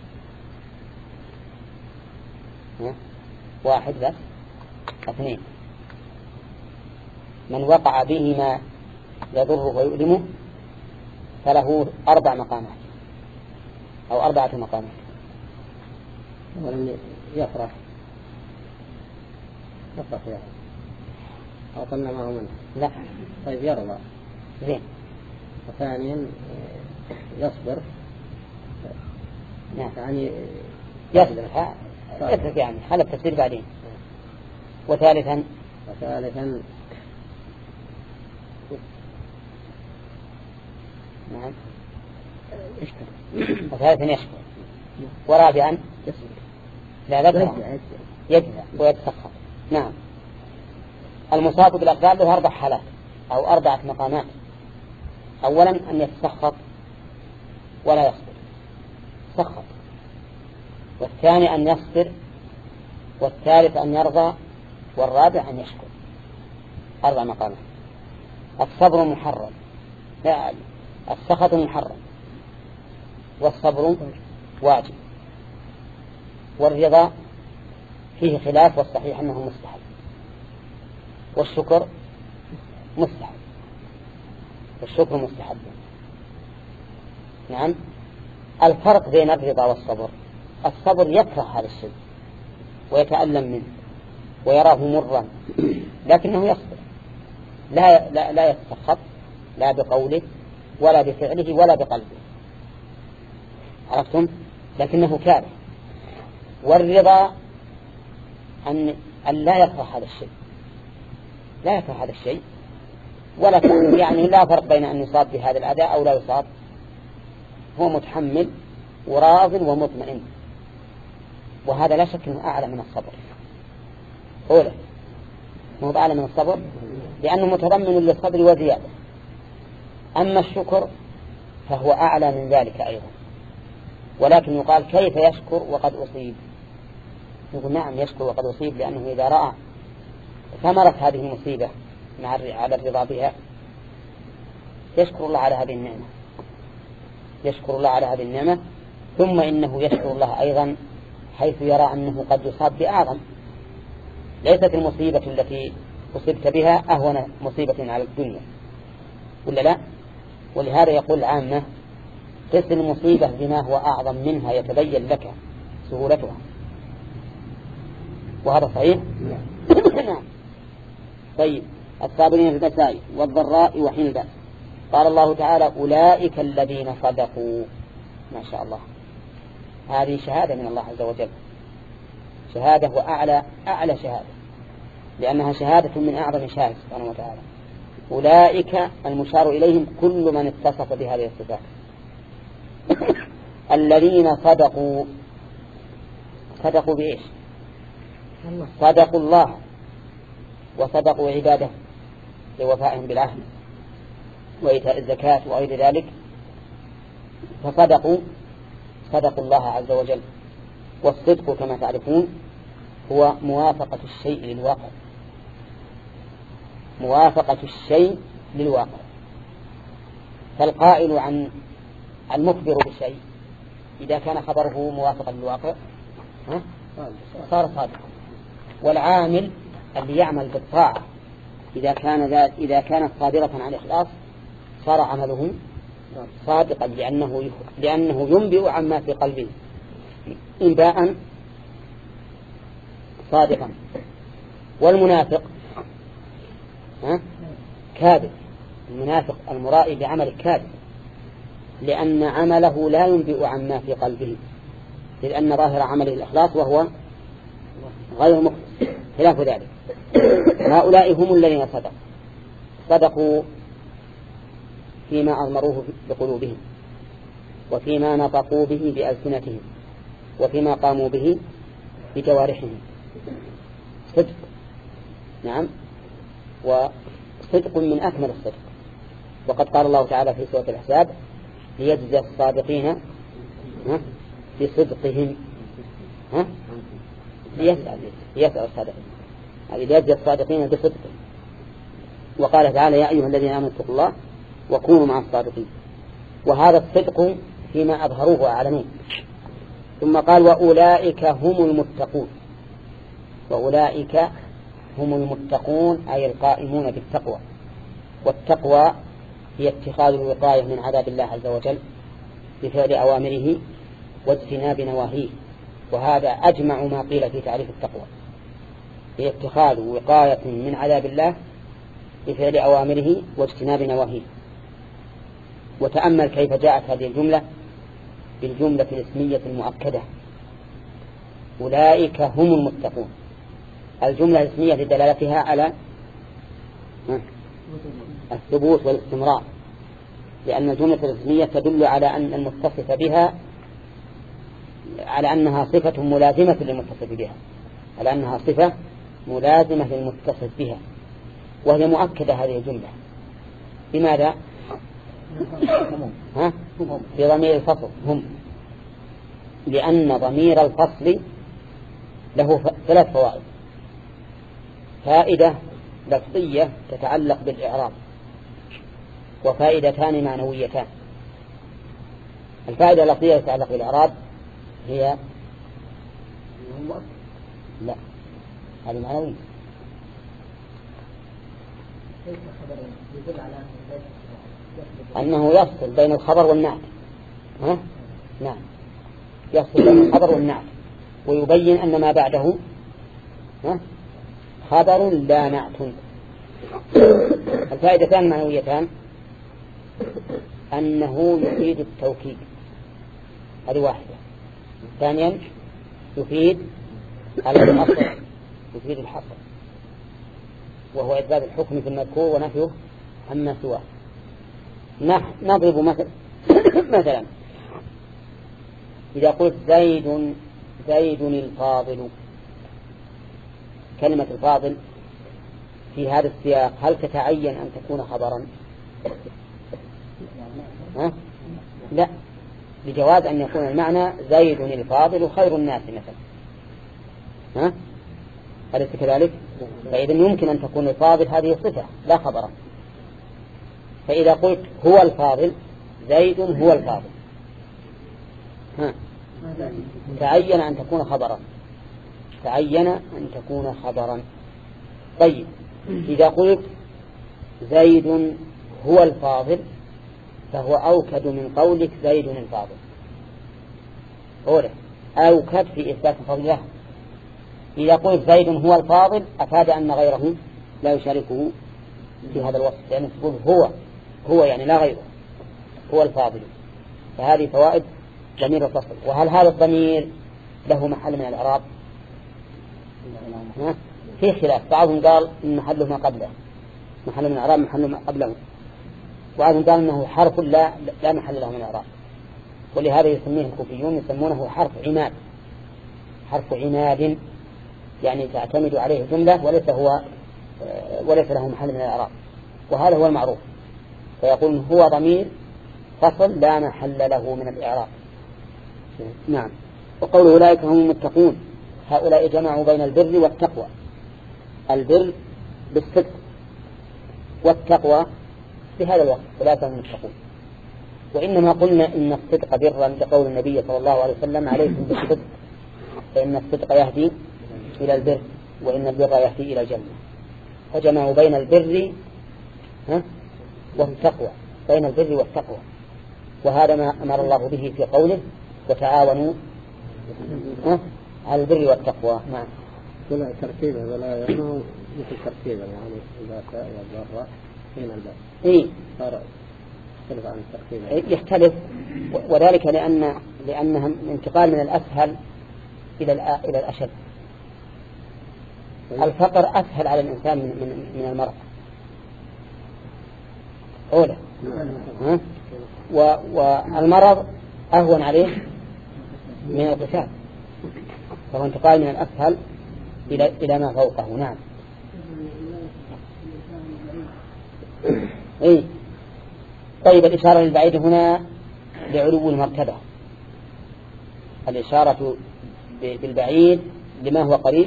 واحد بس؟ اثنين؟ من وقع به ما يضره ويؤلمه فله أربع مقامات أو أربعة مقامات. ولم يفرح يفرح يعني أو قلنا ما هو منه. لا. طيب يرضى. زين. وثانيا يصبر. نعم. يعني يصبر يترك يعني حال التفسير بعدين. وثالثا وثالثا نعم يشكر. وثالثا يشكر. ورابعا لا ذكر يجزع ويتسخط. نعم. المصاب بالأقدار له أربع حالات أو أربعة مقامات. أولا أن يتسخط ولا يصبر، سخط. والثاني أن يصبر، والثالث أن يرضى، والرابع أن يشكر. أربع مقامات. الصبر محرم، لا السخط محرم، والصبر واجب، والرضا فيه خلاف والصحيح أنه مستحب، والشكر مستحب والشكر مستحب. نعم. الفرق بين الرضا والصبر: الصبر يكره هذا الشيء ويتألم منه ويراه مرا، لكنه يصبر، لا لا لا يتسخط لا بقوله ولا بفعله ولا بقلبه، عرفتم؟ لكنه كاره. والرضا أن, أن لا يكره هذا الشيء، لا يكره هذا الشيء، ولا يعني لا فرق بين أن يصاب بهذا الأداء أو لا يصاب، هو متحمل وراض ومطمئن. وهذا لا شك أنه أعلى من الصبر. أولا هو أعلى من الصبر لأنه متضمن للصبر وزيادة. أما الشكر فهو أعلى من ذلك أيضا، ولكن يقال كيف يشكر وقد أصيب؟ يقول نعم يشكر وقد أصيب، لأنه إذا رأى ثمرة هذه المصيبة مع على الرضا بها يشكر الله على هذه النعمة، يشكر الله على هذه النعمة، ثم إنه يشكر الله أيضا حيث يرى أنه قد يصاب بأعظم. ليست المصيبة التي أصبت بها أهون مصيبة على الدنيا، ولا لا؟ ولهذا يقول العامة قس المصيبة بما هو أعظم منها يتبين لك سهولتها. وهذا صحيح؟ نعم. طيب، الصابرين في البأساء والضراء وحين البأس. قال الله تعالى أولئك الذين صدقوا. ما شاء الله، هذه شهادة من الله عز وجل، شهادة وأعلى أعلى شهادة، لأنها شهادة من أعظم شهادة سبحانه وتعالى. أولئك المشار إليهم كل من اتصف بهذه الصفات. الذين صدقوا، صدقوا بإيش؟ صدقوا الله وصدقوا عباده لوفائهم بالعهد وإيتاء الزكاة وغير ذلك، فصدقوا صدقوا الله عز وجل. والصدق كما تعرفون هو موافقة الشيء للواقع، موافقة الشيء للواقع. فالقائل عن المخبر بشيء إذا كان خبره موافقا للواقع صار صادقا. والعامل اللي يعمل بالطاعة إذا كان ذات إذا كانت صادرة عن الإخلاص صار عمله صادقا، لأنه لأنه ينبئ عما في قلبه إنباء صادقا. والمنافق ها كاذب، المنافق المرائي بعمل كاذب، لأن عمله لا ينبئ عما في قلبه، لأن ظاهر عمله الإخلاص وهو غير مخلص، خلاف ذلك. هؤلاء هم الذين صدقوا، صدقوا فيما أضمروه بقلوبهم، وفيما نطقوا به بألسنتهم، وفيما قاموا به بجوارحهم. صدق، نعم، وصدق من أكمل الصدق. وقد قال الله تعالى في سورة الأحزاب ليجزي الصادقين بصدقهم، ها ليسأل يسأل الصادقين، يعني ليجزي الصادقين بصدقهم. وقال تعالى يا أيها الذين آمنوا اتقوا الله وكونوا مع الصادقين. وهذا الصدق فيما أظهروه وأعلنوه. ثم قال وأولئك هم المتقون. وأولئك هم المتقون أي القائمون بالتقوى. والتقوى هي اتخاذ الوقاية من عذاب الله عز وجل بفعل أوامره واجتناب نواهيه. وهذا أجمع ما قيل في تعريف التقوى، هي اتخاذ وقاية من عذاب الله بفعل أوامره واجتناب نواهيه. وتأمل كيف جاءت هذه الجملة بالجملة الاسمية المؤكدة أولئك هم المتقون. الجملة الاسمية لدلالتها على الثبوت والاستمرار، لأن الجملة الاسمية تدل على أن المتصف بها على أنها صفة ملازمة للمتصف بها، على أنها صفة ملازمة للمتصف بها، وهي مؤكدة هذه الجملة. لماذا؟ ها؟ في ضمير الفصل هم، لأن ضمير الفصل له ثلاث فوائد: فائدة لفظية تتعلق بالإعراب، وفائدتان معنويتان. الفائدة اللفظية تتعلق بالإعراب هي لا هذه معنوية. أنه يفصل بين الخبر والنعت، ها؟ نعم، يفصل بين الخبر والنعت ويبين أن ما بعده ها؟ خبر لا نعت. الفائدتان معنويتان: أنه يفيد التوكيد، هذه واحدة. ثانيا يفيد الحصر، يفيد الحصر وهو إثبات الحكم في المذكور ونفيه عما سواه. نضرب مثل مثلا إذا قلت زيد زيد الفاضل، كلمة الفاضل في هذا السياق هل تتعين أن تكون خبرا؟ ها؟ لا، بجواز أن يكون المعنى زيد الفاضل خير الناس مثلا. ها؟ أليس كذلك؟ فإذا يمكن أن تكون الفاضل هذه صفة لا خبرا. فإذا قلت هو الفاضل، زيد هو الفاضل، ها؟ تعين أن تكون خبرا، تعين أن تكون خبرا. طيب إذا قلت زيد هو الفاضل فهو أوكد من قولك زيد الفاضل، أولا أوكد في إثبات الفضل له. إذا قلت زيد هو الفاضل أفاد أن غيره لا يشاركه في هذا الوصف، لأنه تقول هو هو يعني لا غيره هو الفاضل. فهذه فوائد ضمير الفصل. وهل هذا الضمير له محل من الإعراب؟ في خلاف، بعضهم قال إن محله ما قبله، محل من الإعراب محله ما قبله، وبعضهم قال إنه حرف لا لا محل له من الإعراب، ولهذا يسميه الكوفيون يسمونه حرف عماد، حرف عماد يعني تعتمد عليه جملة وليس هو وليس له محل من الإعراب، وهذا هو المعروف. فيقول هو ضمير فصل لا محل له من الإعراب. نعم. وقول أولئك هم المتقون، هؤلاء جمعوا بين البر والتقوى، البر بالصدق والتقوى بهذا الوقت، أولئك هم المتقون. وإنما قلنا إن الصدق برا لقول النبي صلى الله عليه وسلم عليكم بالصدق فإن الصدق يهدي إلى البر وإن البر يهدي إلى الجنة. فجمعوا بين البر والتقوى، بين البر والتقوى، وهذا ما أمر الله به في قوله وتعاونوا على البر والتقوى. نعم. ولا ترتيبه ولا يكون مثل ترتيبه يعني إذا كان الضرة حين الباب. إيه. صار يختلف عن الترتيب. يختلف، وذلك لأن لأنها انتقال من الأسهل إلى إلى الأشد. الفقر أسهل على الإنسان من من من المرض. أولى. ها؟ والمرض أهون عليه من القتال، فهو انتقال من الأسهل إلى إلى ما فوقه. نعم. إيه. طيب الإشارة للبعيد هنا لعلو المرتبة، الإشارة بالبعيد لما هو قريب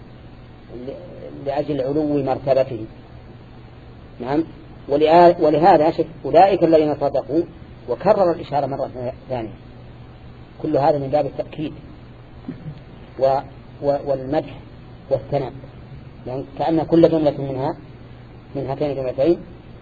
لأجل علو مرتبته. نعم. ولهذا شف أولئك الذين صدقوا وكرر الإشارة مرة ثانية، كل هذا من باب التأكيد والمدح والثناء، يعني كأن كل جملة منها من هاتين الجملتين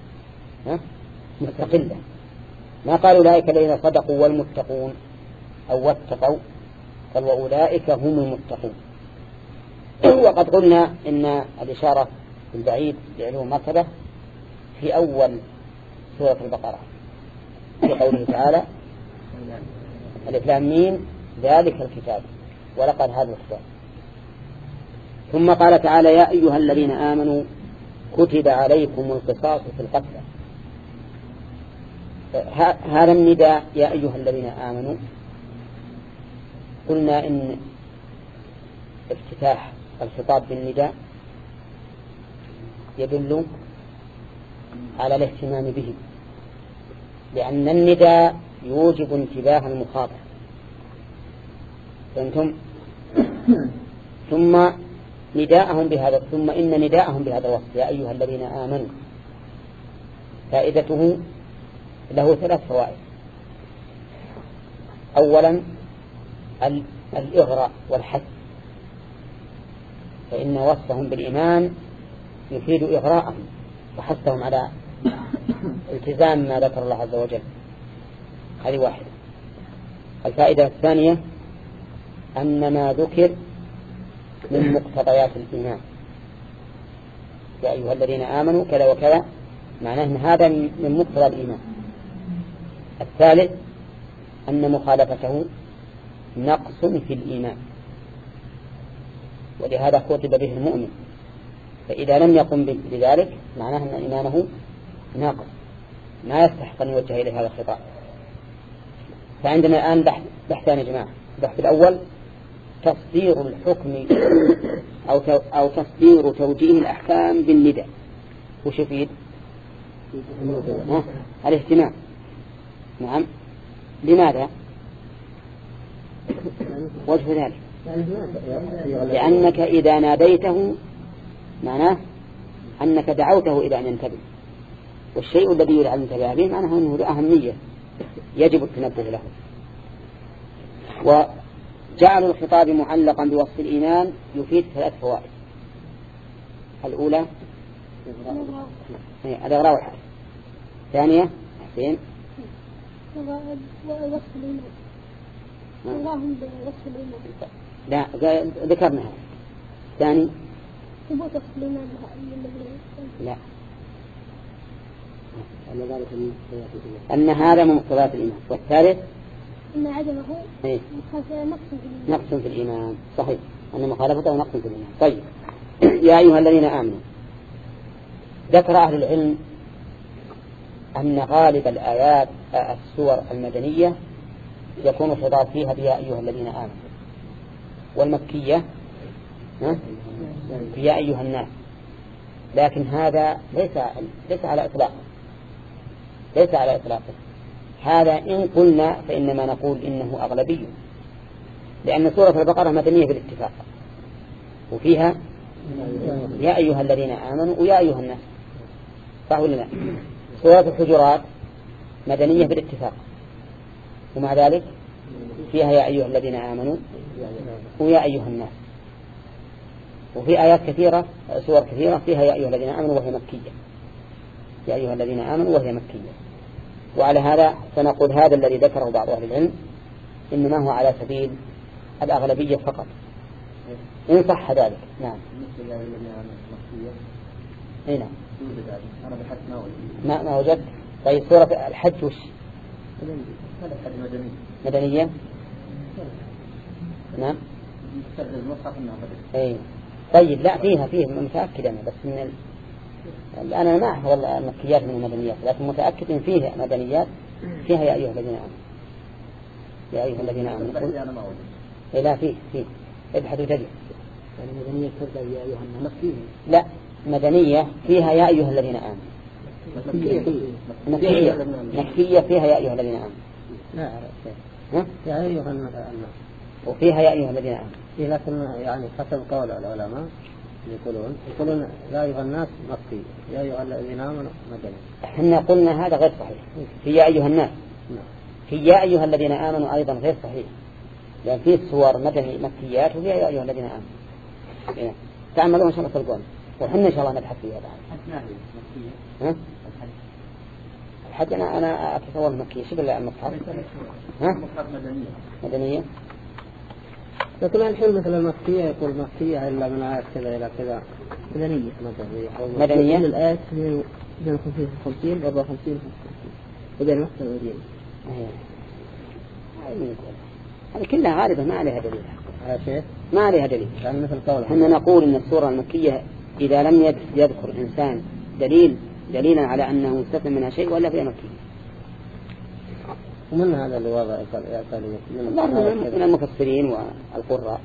مستقلة. ما قالوا أولئك الذين صدقوا والمتقون أو واتقوا، قال وأولئك هم المتقون. وقد قلنا إن الإشارة بالبعيد لعلو مرتبة في أول سورة البقرة في قوله تعالى ألف لام ميم ذلك الكتاب ولقد هذا الكتاب. ثم قال تعالى يا أيها الذين آمنوا كتب عليكم القصاص في القتلى. هذا النداء يا أيها الذين آمنوا، قلنا إن افتتاح الخطاب بالنداء يدل على الاهتمام به، لأن النداء يوجب انتباه المخاطب. فأنتم ثم نداءهم بهذا ثم إن نداءهم بهذا الوصف يا أيها الذين آمنوا فائدته له ثلاث فوائد. أولا الإغراء والحث، فإن وصفهم بالإيمان يفيد إغراءهم وحثهم على التزام ما ذكر الله عز وجل. هذه واحدة. الفائدة الثانية أن ما ذكر من مقتضيات الإيمان يا أيها الذين آمنوا كذا وكذا، معناه أن هذا من مقتضى الإيمان. الثالث أن مخالفته نقص في الإيمان، ولهذا خطب به المؤمن، فإذا لم يقم بذلك معناه أن إيمانه ناقص، ما يستحق أن يوجه إليه هذا الخطاب. فعندنا الآن بحث بحثان يا جماعة. البحث الأول تصدير الحكم أو أو تصدير توجيه الأحكام بالنداء، وش يفيد؟ الاهتمام. نعم. لماذا؟ وجه ذلك لأنك إذا ناديته معناه أنك دعوته إلى أن ينتبه، والشيء الذي يريد أن ينتبه به معناه أنه له أهمية يجب التنبه له. وجعل الخطاب معلقا بوصف الإيمان يفيد ثلاث فوائد. الأولى الإغراء والحث. ثانية حسين وصف الإيمان. اللهم بوصف الإيمان. لا ذكرناها. ثاني ثبوت وصف الإيمان. لا أن هذا من مقتضيات الإيمان. والثالث أن عدمه إيه؟ نقص في الإيمان. صحيح أن مخالفته نقص في الإيمان. طيب يا أيها الذين آمنوا، ذكر أهل العلم أن غالب الآيات السور المدنية يكون الخطاب فيها يا أيها الذين آمنوا، والمكية يا أيها الناس. لكن هذا ليس ليس على إطلاقه، ليس على إطلاقه. هذا إن قلنا فإنما نقول إنه أغلبي، لأن سورة البقرة مدنية بالاتفاق، وفيها يا أيها الذين آمنوا ويا أيها الناس، صح ولا لا؟ سورة الحجرات مدنية بالاتفاق، ومع ذلك فيها يا أيها الذين آمنوا ويا أيها الناس. وفي آيات كثيرة سور كثيرة فيها يا أيها الذين آمنوا وهي مكية، يا أيها الذين آمنوا وهي مكية. وعلى هذا فنقول هذا الذي ذكره بعض أهل العلم إنما هو على سبيل الأغلبية فقط إن صح ذلك. نعم. اي نعم. ما ما وجدت. طيب سورة الحج وش؟ مدنية. نعم. اي طيب لا فيها فيه متأكد أنا، بس من ال... أنا ما أحفظ المكيات من المدنيات، لكن متأكد إن فيها مدنيات فيها يا أيها الذين آمنوا، يا أيها الذين آمنوا. إيه لا فيه فيه ابحث وتجد. يعني مدنية تبدأ يا أيها الناس فيه. لا مدنية فيها يا أيها الذين آمنوا. مكية مكية فيها يا أيها الذين آمنوا. لا ها يا أيها الناس وفيها يا أيها الذين آمنوا. إيه لكن يعني حسب قول العلماء يقولون يقولون يا أيها الناس مكي، يا أيها الذين آمنوا مدني. احنا قلنا هذا غير صحيح. في يا أيها الناس في يا أيها الذين آمنوا أيضا غير صحيح، لأن فيه صور مدني مكيات وفيها يا أيها الذين آمنوا. إيه. تعملون إن شاء الله تلقون، وحنا إن شاء الله نبحث فيها بعد. ها؟ الحج أنا أنا أتصور مكية شبه المصحف. ها؟ مدنية. مدنية. لكن الحين مثل المكية يقول مكية إلا من آيات كذا إلى كذا مدنية. مدنية. مدنية. الآيات من بين خمسين وخمسين أربعة وخمسين وبين مكة والمدينة. هذه كلها غالبا ما عليها دليل. على شيء؟ ما عليها دليل. يعني مثل قوله. احنا نقول إن السورة المكية إذا لم يذكر إنسان دليل دليلا على أنه مستثنى منها شيء ولا فيها مكية. ومن هذا اللي وضع يقال من المفسرين والقراء.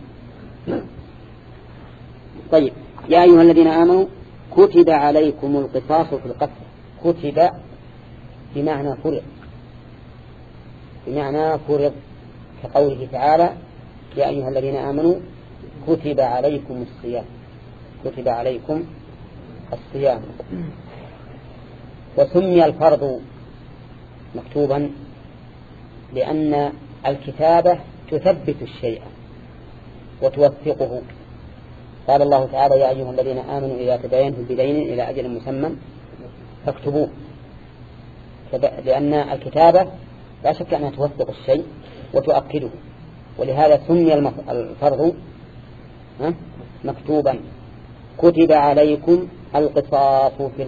طيب يا أيها الذين آمنوا كتب عليكم القصاص في القتل. كتب بمعنى فرض، بمعنى فرض، كقوله تعالى يا أيها الذين آمنوا كتب عليكم الصيام، كتب عليكم الصيام. وسمي الفرض مكتوبا لأن الكتابة تثبت الشيء وتوثقه. قال الله تعالى يا أيها الذين آمنوا إذا تداينتم بدين إلى أجل مسمى فاكتبوه، لأن الكتابة لا شك أنها توثق الشيء وتؤكده، ولهذا سمي الفرض مكتوبا. كتب عليكم القصاص في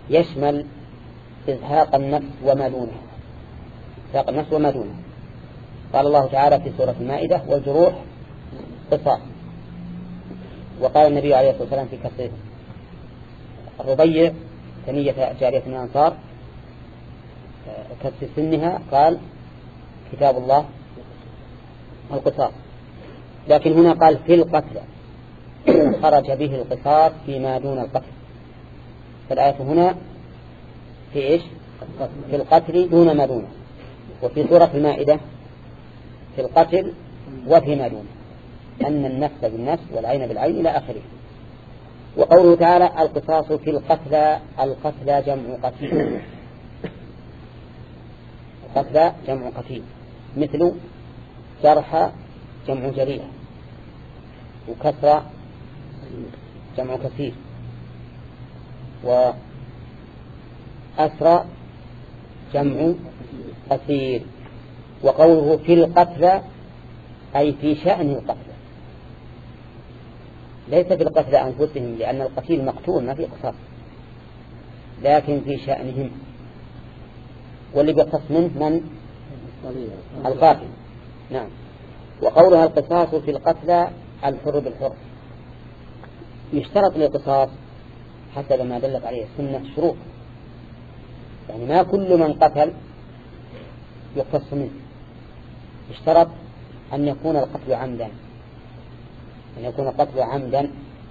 يشمل إزهاق النفس وما دونها، إزهاق النفس وما دونها. قال الله تعالى في سورة المائدة: والجروح قصاص. وقال النبي عليه الصلاة والسلام في كسر الربيع ثنية جارية من الأنصار كسر سنها، قال: كتاب الله القصاص. لكن هنا قال في القتل، خرج به القصاص فيما دون القتل. فالآية هنا في إيش؟ في القتل دون ما دونه. وفي سورة المائدة في القتل وفيما دونه، أن النفس بالنفس والعين بالعين إلى آخره. وقوله تعالى: القصاص في القتلى، القتلى جمع قتيل، القتلى جمع قتيل، مثل جرح جمع جريح، وكسر جمع كثير، وأسرى جمع قصير. وقوله في القتلى أي في شأن القتلى، ليس في القتلى أنفسهم، لأن القتيل مقتول ما في قصاص، لكن في شأنهم. واللي بيقتص منه من؟ القاتل. نعم. وقولها القصاص في القتلى الحر بالحر. يشترط للقصاص حسب ما دلت عليه السنة شروط، يعني ما كل من قتل يقتص منه. اشترط أن يكون القتل عمدا، أن يكون القتل عمدا.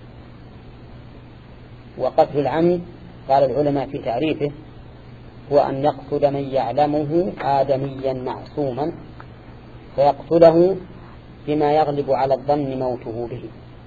وقتل العمد قال العلماء في تعريفه هو أن يقتل من يعلمه آدميا معصوما فيقتله بما يغلب على الظن موته به.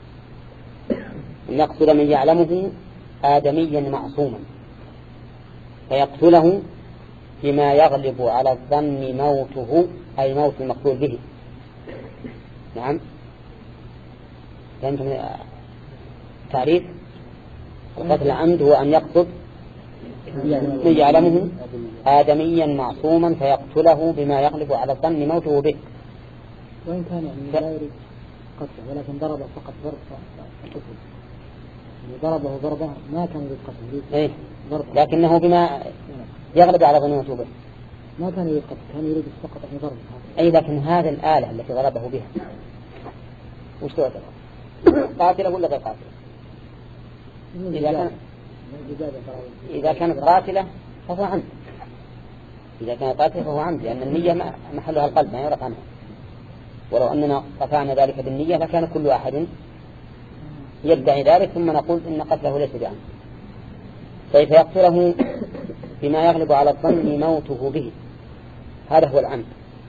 أن يقتل من يعلمه آدميا معصوما فيقتله بما يغلب على الظن موته، أي موت المقتول به. نعم. فهمتم تعريف القتل العمد؟ هو أن يقتل من يعلمه آدميا معصوما فيقتله بما يغلب على الظن موته به. وإن كان يعني لا يريد قتله ولكن ضربه فقط ضرب فقتل، يعني ضربه ضربه ما كان يريد قتله، إيه؟ لكنه بما يغلب على ظن موته به. ما كان يريد قتل، كان يريد فقط أن يضرب. أي لكن هذه الآلة التي ضربه بها وش تعتبر؟ قاتلة ولا غير قاتلة؟ إذا كان إذا كانت قاتلة فهو عمد، إذا كانت قاتلة فهو عمد، لأن النية محلها القلب ما يعرف عنها. ولو أننا قطعنا ذلك بالنية لكان كل أحد يدعي ذلك ثم نقول إن قتله ليس بعمد. كيف يقتله بما يغلب على الظن موته به، هذا هو العمد.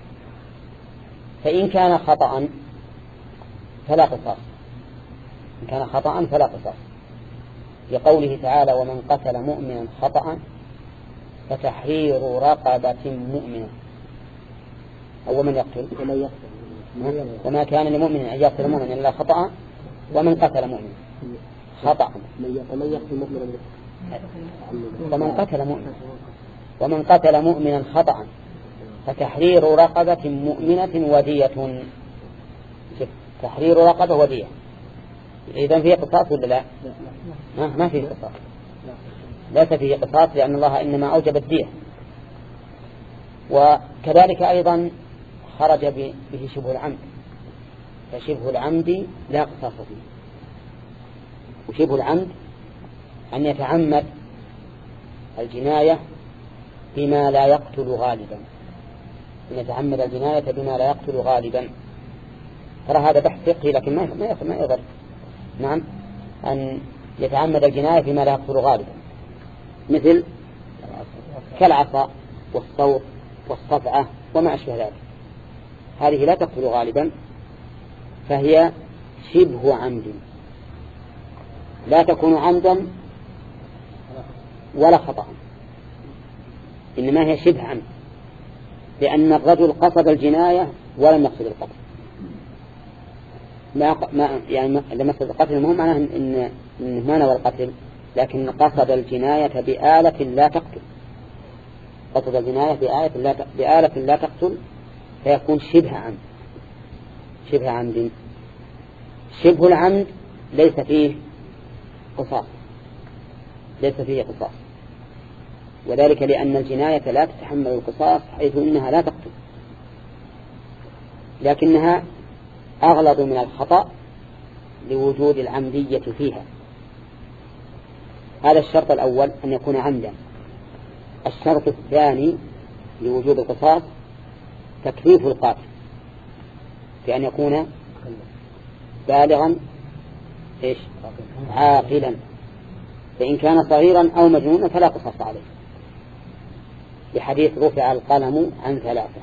فإن كان خطأ فلا قصاص، إن كان خطأ فلا قصاص، لقوله تعالى: ومن قتل مؤمنا خطأ فتحرير رقبة مؤمنة. أو من يقتل وما كان لمؤمن أن يقتل مؤمنا إلا خطأ ومن قتل مؤمنا خطأ ومن قتل مؤمنا ومن قتل مؤمنا خطأ فتحرير رقبة مؤمنة ودية. تحرير رقبة ودية. إذن فيه قصاص ولا لا؟ ما, ما فيه قصاص، ليس فيه قصاص، لأن الله إنما أوجب الدية. وكذلك أيضا خرج به شبه العمد، فشبه العمد لا قصاص فيه. وشبه العمد أن يتعمد الجناية بما لا يقتل غالبا، أن يتعمد الجناية بما لا يقتل غالبا. ترى هذا بحث فقهي لكن ما ما ما يقدر. نعم، أن يتعمد الجناية بما لا يقتل غالبا، مثل كالعصا والصوت والصفعة وما أشبه ذلك. هذه لا تقتل غالبا فهي شبه عمد، لا تكون عمدا ولا خطأ، إنما هي شبه عمد، لأن الرجل قصد الجناية ولم يقصد القتل. ما ما يعني لما قصد القتل المهم معناه إن إن ما نوى القتل، لكن قصد الجناية بآلة لا تقتل. قصد الجناية بآلة لا بآلة لا تقتل فيكون شبه عمد. شبه عمد. شبه العمد ليس فيه قصاص، ليس فيه قصاص، وذلك لأن الجناية لا تتحمل القصاص حيث إنها لا تقتل، لكنها أغلظ من الخطأ لوجود العمدية فيها. هذا الشرط الأول أن يكون عمدا. الشرط الثاني لوجود القصاص تكليف القاتل بأن يكون بالغا إيش عاقلا، فإن كان صغيرا أو مجنونا فلا قصاص عليه، لحديث رفع القلم عن ثلاثة.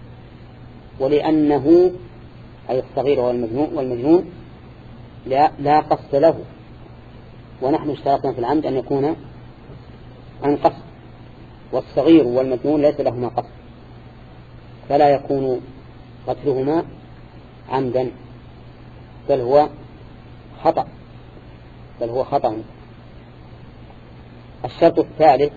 ولأنه أي الصغير والمجنون, والمجنون لا, لا قصد له، ونحن اشترطنا في العمد أن يكون عن قصد، والصغير والمجنون ليس لهما قصد، فلا يكون قتلهما عمدا، بل هو خطأ بل هو خطأ. الشرط الثالث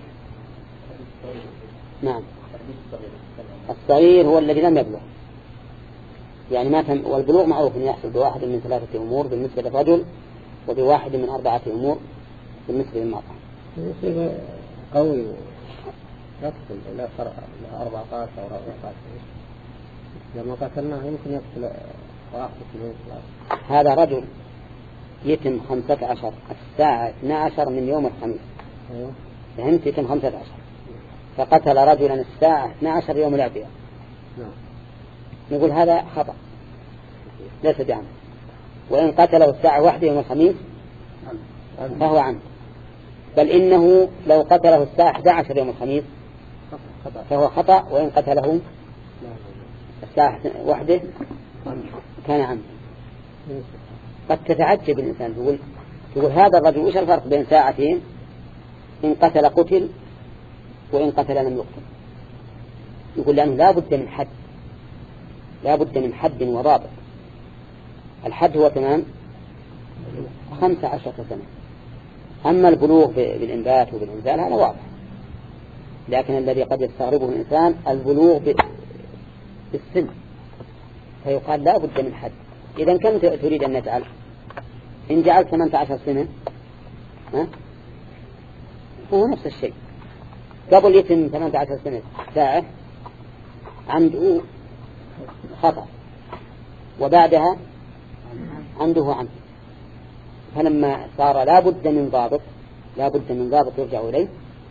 نعم الصغير هو الذي لم يبلغ، يعني ما تم، والبلوغ معروف أن يحصل بواحد من ثلاثة أمور بالنسبة للرجل، وبواحد من أربعة أمور بالنسبة للمرأة. يصير قوي يقتل لا فرق لا أربعة عشر أو أربعة عشر، لما قتلناه يمكن يقتل واحد اثنين ثلاثة. هذا رجل يتم خمسة عشر الساعة اثنى عشر من يوم الخميس، فهمت؟ يتم خمسة عشر، فقتل رجلا الساعة اثنى عشر يوم الأربعاء، نقول هذا خطأ ليس بعمد. وإن قتله الساعة واحدة يوم الخميس فهو عمد، بل إنه لو قتله الساعة إحدى عشرة يوم الخميس فهو خطأ، وإن قتله الساعة واحدة كان عمد. قد تتعجب الإنسان تقول تقول هذا الرجل وش الفرق بين ساعتين؟ إن قتل قتل وإن قتل لم يقتل. يقول لأنه لا بد من حد، لا بد من حد وضابط. الحد هو تمام خمسة عشرة سنة. أما البلوغ بالإنبات وبالإنزال هذا واضح، لكن الذي قد يستغربه الإنسان البلوغ بالسن، فيقال لا بد من حد. إذا كم تريد أن نجعل؟ إن جعلت ثمانية عشر سنة ها؟ هو نفس الشيء. قبل يتم ثمانية عشر سنة ساعة عنده خطأ، وبعدها عنده عمد. فلما صار لا بد من ضابط، لا بد من ضابط يرجع إليه،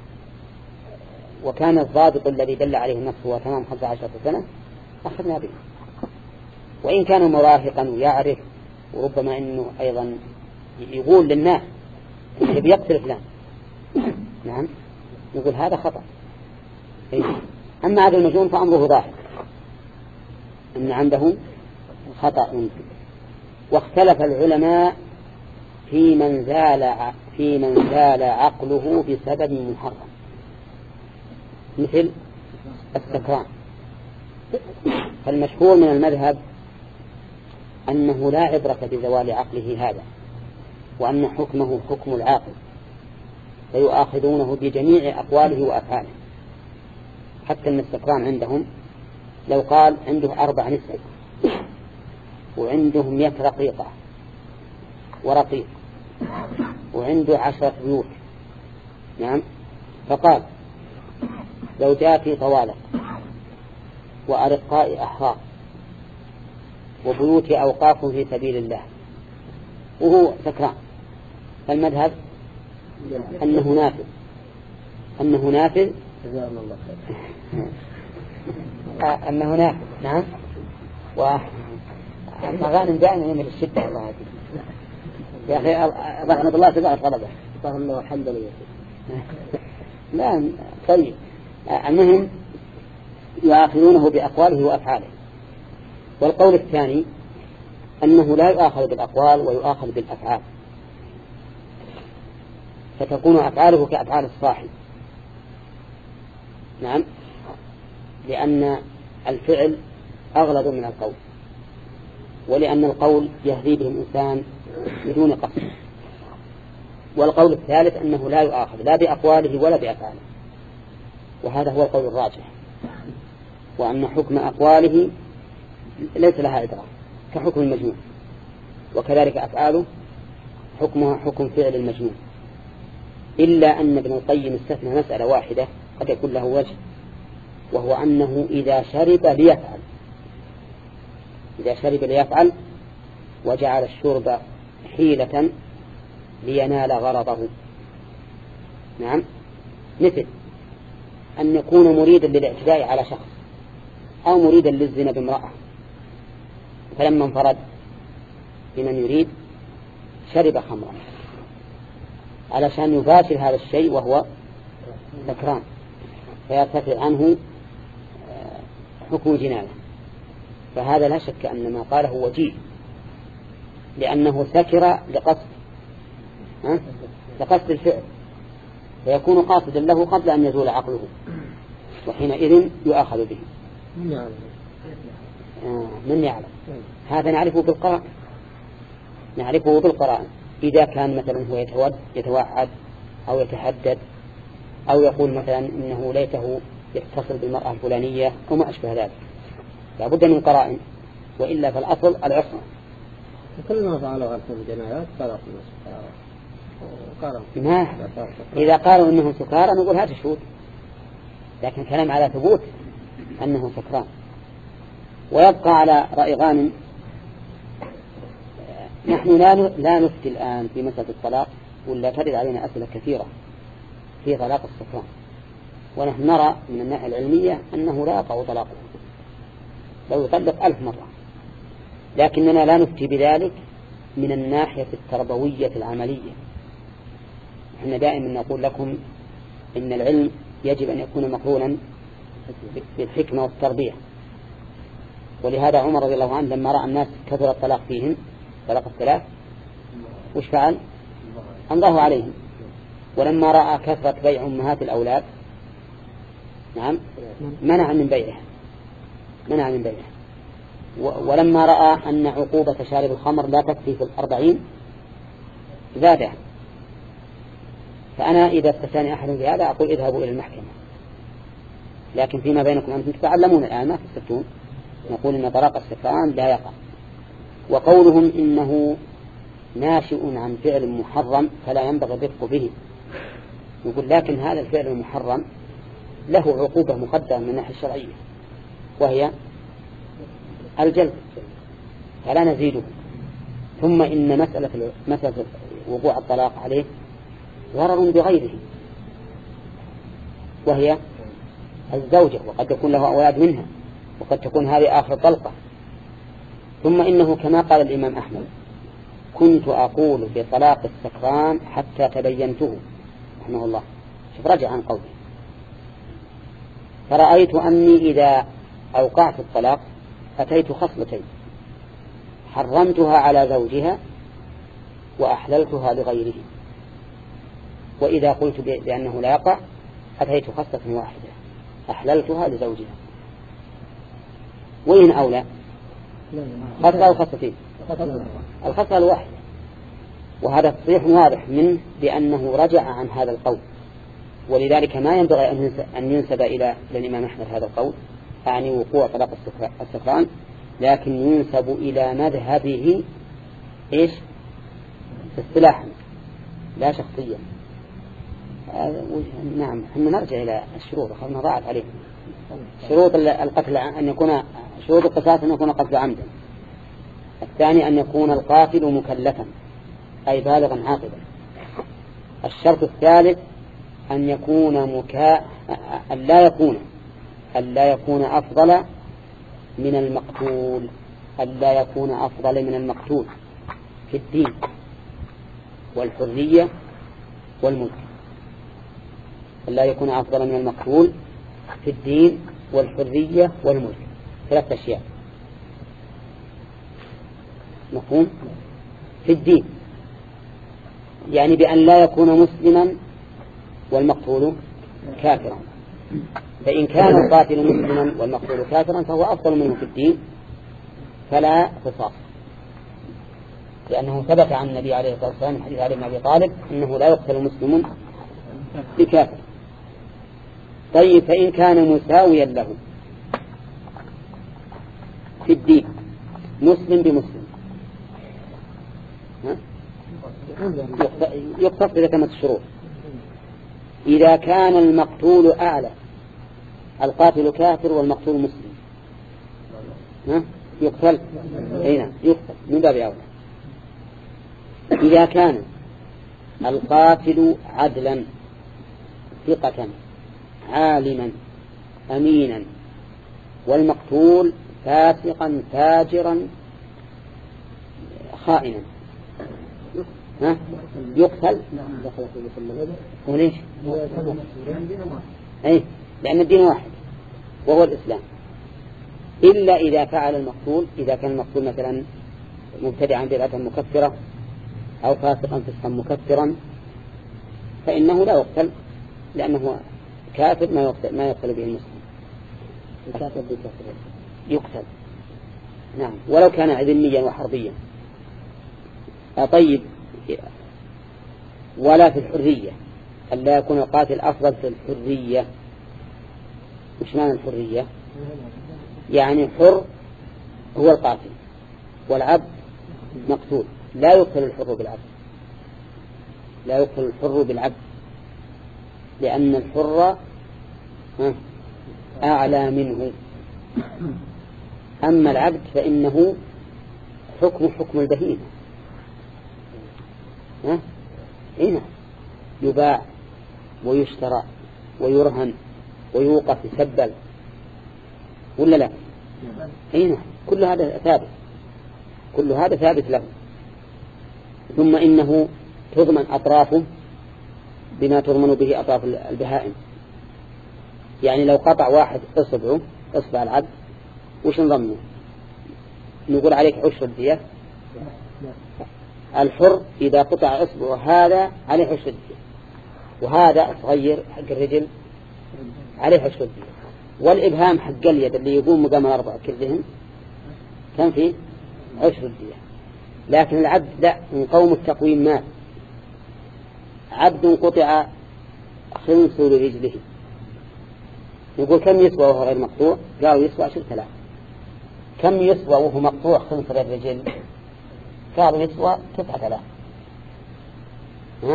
وكان الضابط الذي دل عليه النص هو تمام خمسة عشر سنة، أخذنا به. وإن كان مراهقا ويعرف، وربما أنه أيضا يقول للناس اللي بيقتل فلان، نعم، نقول هذا خطأ. أما هذا المجنون فأمره ظاهر أن عنده خطأ. واختلف العلماء في من زال في من زال عقله بسبب محرم، مثل السكران. فالمشهور من المذهب أنه لا عبرة بزوال عقله هذا، وأن حكمه حكم العاقل، فيؤاخذونه بجميع أقواله وأفعاله. حتى أن السكران عندهم لو قال عنده أربع نساء وعنده مئة رقيقة ورقيق وعنده عشرة بيوت، نعم، فقال لو جاء في طوالق وأرقاء أحرار وبيوت أوقاف في سبيل الله وهو سكران، فالمذهب أنه نافذ أنه نافذ أنه نافذ نعم. ومغانم دائما يمل الشدة الله هذه يا أخي رحمة الله تبارك طلبه فهم له الحمد لله. لا طيب، المهم يؤاخذونه بأقواله وأفعاله. والقول الثاني أنه لا يؤاخذ بالأقوال ويؤاخذ بالأفعال، فتكون أفعاله كأفعال الصاحب، نعم، لأن الفعل أغلظ من القول، ولأن القول يهدي به الإنسان بدون قصد. والقول الثالث أنه لا يؤاخذ لا بأقواله ولا بأفعاله، وهذا هو القول الراجح، وأن حكم أقواله ليس لها إدراك كحكم المجنون، وكذلك أفعاله حكمها حكم فعل المجنون. إلا أن ابن القيم استثنى مسألة واحدة قد يكون له وجه، وهو أنه إذا شرب ليفعل إذا شرب ليفعل وجعل الشرب حيلة لينال غرضه. نعم، مثل أن يكون مريدا للاعتداء على شخص أو مريدا للزنا بامرأة، فلما انفرد بمن يريد شرب خمرا علشان يباشر هذا الشيء وهو سكران، فيرتفع عنه حكم جناية. فهذا لا شك أن ما قاله وجيه، لأنه سكر لقصد لقصد الفعل، فيكون قاصدا له قبل أن يزول عقله، وحينئذ يؤاخذ به. آه من يعلم؟ هذا نعرفه بالقرائن نعرفه بالقرائن إذا كان مثلا هو يتود يتوعد أو يتحدد أو يقول مثلا إنه ليته يتصل بالمرأة الفلانية أو ما أشبه ذلك، لابد من قرائن، وإلا فالأصل العصمة. كل ما فعلوا غلط الجنايات قالوا ما إذا قالوا إنهم سكارى نقول هذا شهود، لكن كلام على ثبوت أنه سكران. ويبقى على رأي غانم. نحن لا نفتي الآن في مسألة الطلاق، ولا ترد علينا أسئلة كثيرة في طلاق السكران، ونحن نرى من الناحية العلمية أنه لا يقع طلاقه لو يطلق ألف مرة، لكننا لا نفتي بذلك من الناحية التربوية العملية. نحن دائما نقول لكم إن العلم يجب أن يكون مقرونا بالحكمة والتربية، ولهذا عمر رضي الله عنه لما رأى الناس كثر الطلاق فيهم طلاق الثلاث وش فعل؟ أمضاه عليهم. ولما رأى كثرة بيع أمهات الأولاد نعم منع من بيعها منع من بيعها ولما رأى أن عقوبة شارب الخمر لا تكفي في الأربعين زادها. فأنا إذا استثاني أحد بهذا أقول اذهبوا إلى المحكمة، لكن فيما بينكم أنتم تتعلمون الآن ما تستفتون. نقول إن طلاق السكران لا يقع. وقولهم إنه ناشئ عن فعل محرم فلا ينبغي الرفق به، يقول لكن هذا الفعل المحرم له عقوبة مقدرة من الناحية الشرعية وهي الجلد فلا نزيده. ثم إن مسألة مسألة وقوع الطلاق عليه ضرر بغيره وهي الزوجة، وقد يكون له أولاد منها، وقد تكون هذه آخر طلقة. ثم إنه كما قال الإمام أحمد كنت أقول بطلاق السكران حتى تبينته رحمه الله. شوف رجع عن قوله، فرأيت أني إذا أوقعت الطلاق أتيت خصلتين حرمتها على زوجها وأحللتها لغيره، وإذا قلت بأنه لا يقع أتيت خصلة واحدة أحللتها لزوجها. وين أولى؟ خصلة أو خصلتين؟ الخصلة الواحدة. وهذا تصريح واضح منه بأنه رجع عن هذا القول، ولذلك ما ينبغي أن ينسب إلى الإمام أحمد هذا القول يعني وقوع طلاق السكران، لكن ينسب إلى مذهبه إيش اصطلاحا لا شخصيا. نعم احنا نرجع إلى الشروط خلنا ضاعت عليه. شروط القتل أن يكون شروط القصاص أن يكون قتل عمدا. الثاني أن يكون القاتل مكلفا أي بالغا عاقلا. الشرط الثالث أن يكون مكا أن لا يكون أن لا يكون أفضل من المقتول أن لا يكون أفضل من المقتول في الدين والحرية والملك. أن لا يكون أفضل من المقتول في الدين والحرية والملك، ثلاث أشياء. مفهوم؟ في الدين يعني بأن لا يكون مسلما والمقتول كافرا، فإن كان القاتل مسلما والمقتول كافرا فهو أفضل منه في الدين فلا قصاص، لأنه ثبت عن النبي عليه الصلاة والسلام من حديث علي بن أبي طالب أنه لا يقتل مسلم بكافر. طيب فإن كان مساويا له في الدين مسلم بمسلم يقتص إذا كانت الشروط إذا كان المقتول أعلى، القاتل كافر والمقتول مسلم، ها؟ يقتل. هنا يقتل من باب أولى. إذا كان القاتل عدلا ثقة عالما أمينا والمقتول فاسقا فاجرا خائنا، ها؟ يقتل. وليش؟ أي لأن الدين واحد وهو الإسلام، إلا إذا فعل المقتول، إذا كان المقتول مثلا مبتدعا بدعة مكفرة أو فاسقا فسقا مكفرا فإنه لا يقتل، لأنه كافر ما يقتل, ما يقتل به المسلم. يقتل نعم ولو كان ذميا وحربيا. طيب ولا في الحرية، ألا يكون القاتل أفضل في الحرية. مش معنى الحرية؟ يعني حر هو القاتل والعبد مقتول، لا يقتل الحر بالعبد، لا يقتل الحر بالعبد، لأن الحر أعلى منه. أما العبد فإنه حكم حكم البهيمة، ها؟ هنا يباع ويشترى ويرهن ويوقف يسبل ولا لا؟ هنا كل هذا ثابت، كل هذا ثابت له. ثم إنه تضمن أطرافه بما تضمن به أطراف البهائم. يعني لو قطع واحد إصبعه إصبع العبد وش نضمنه؟ نقول عليك عشر الدية. الحر إذا قطع إصبعه هذا عليه عشر الدية، وهذا صغير حق الرجل عليه عشر الدية، والإبهام حق اليد اللي يقوم مقام الأربعة كلهم كان فيه عشر الدية. لكن العبد لا، من قوم التقويم مال. عبد قطع خنص لرجله، يقول كم يسوى وهو غير مقطوع؟ قالوا يسوى عشرة آلاف. كم يسوى وهو مقطوع خنص للرجل؟ قالوا يسوى تسعة آلاف. ها؟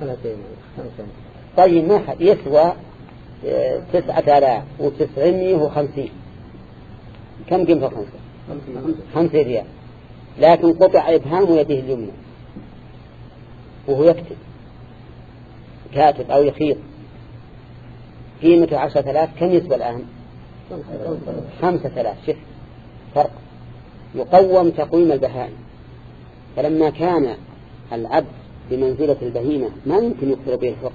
طيب ما حد يسوى تسعة آلاف وتسعمية وخمسين. كم قيمة خمسة؟ خمسة ريال. لكن قطع إبهام يده اليمنى وهو يكتب، كاتب أو يخيط، قيمته عشرة آلاف. كم يسوى الآن؟ خمسة آلاف. شوف فرق. يقوم تقويم البهائم. فلما كان العبد بمنزلة البهيمة ما يمكن يكثر به الحكم،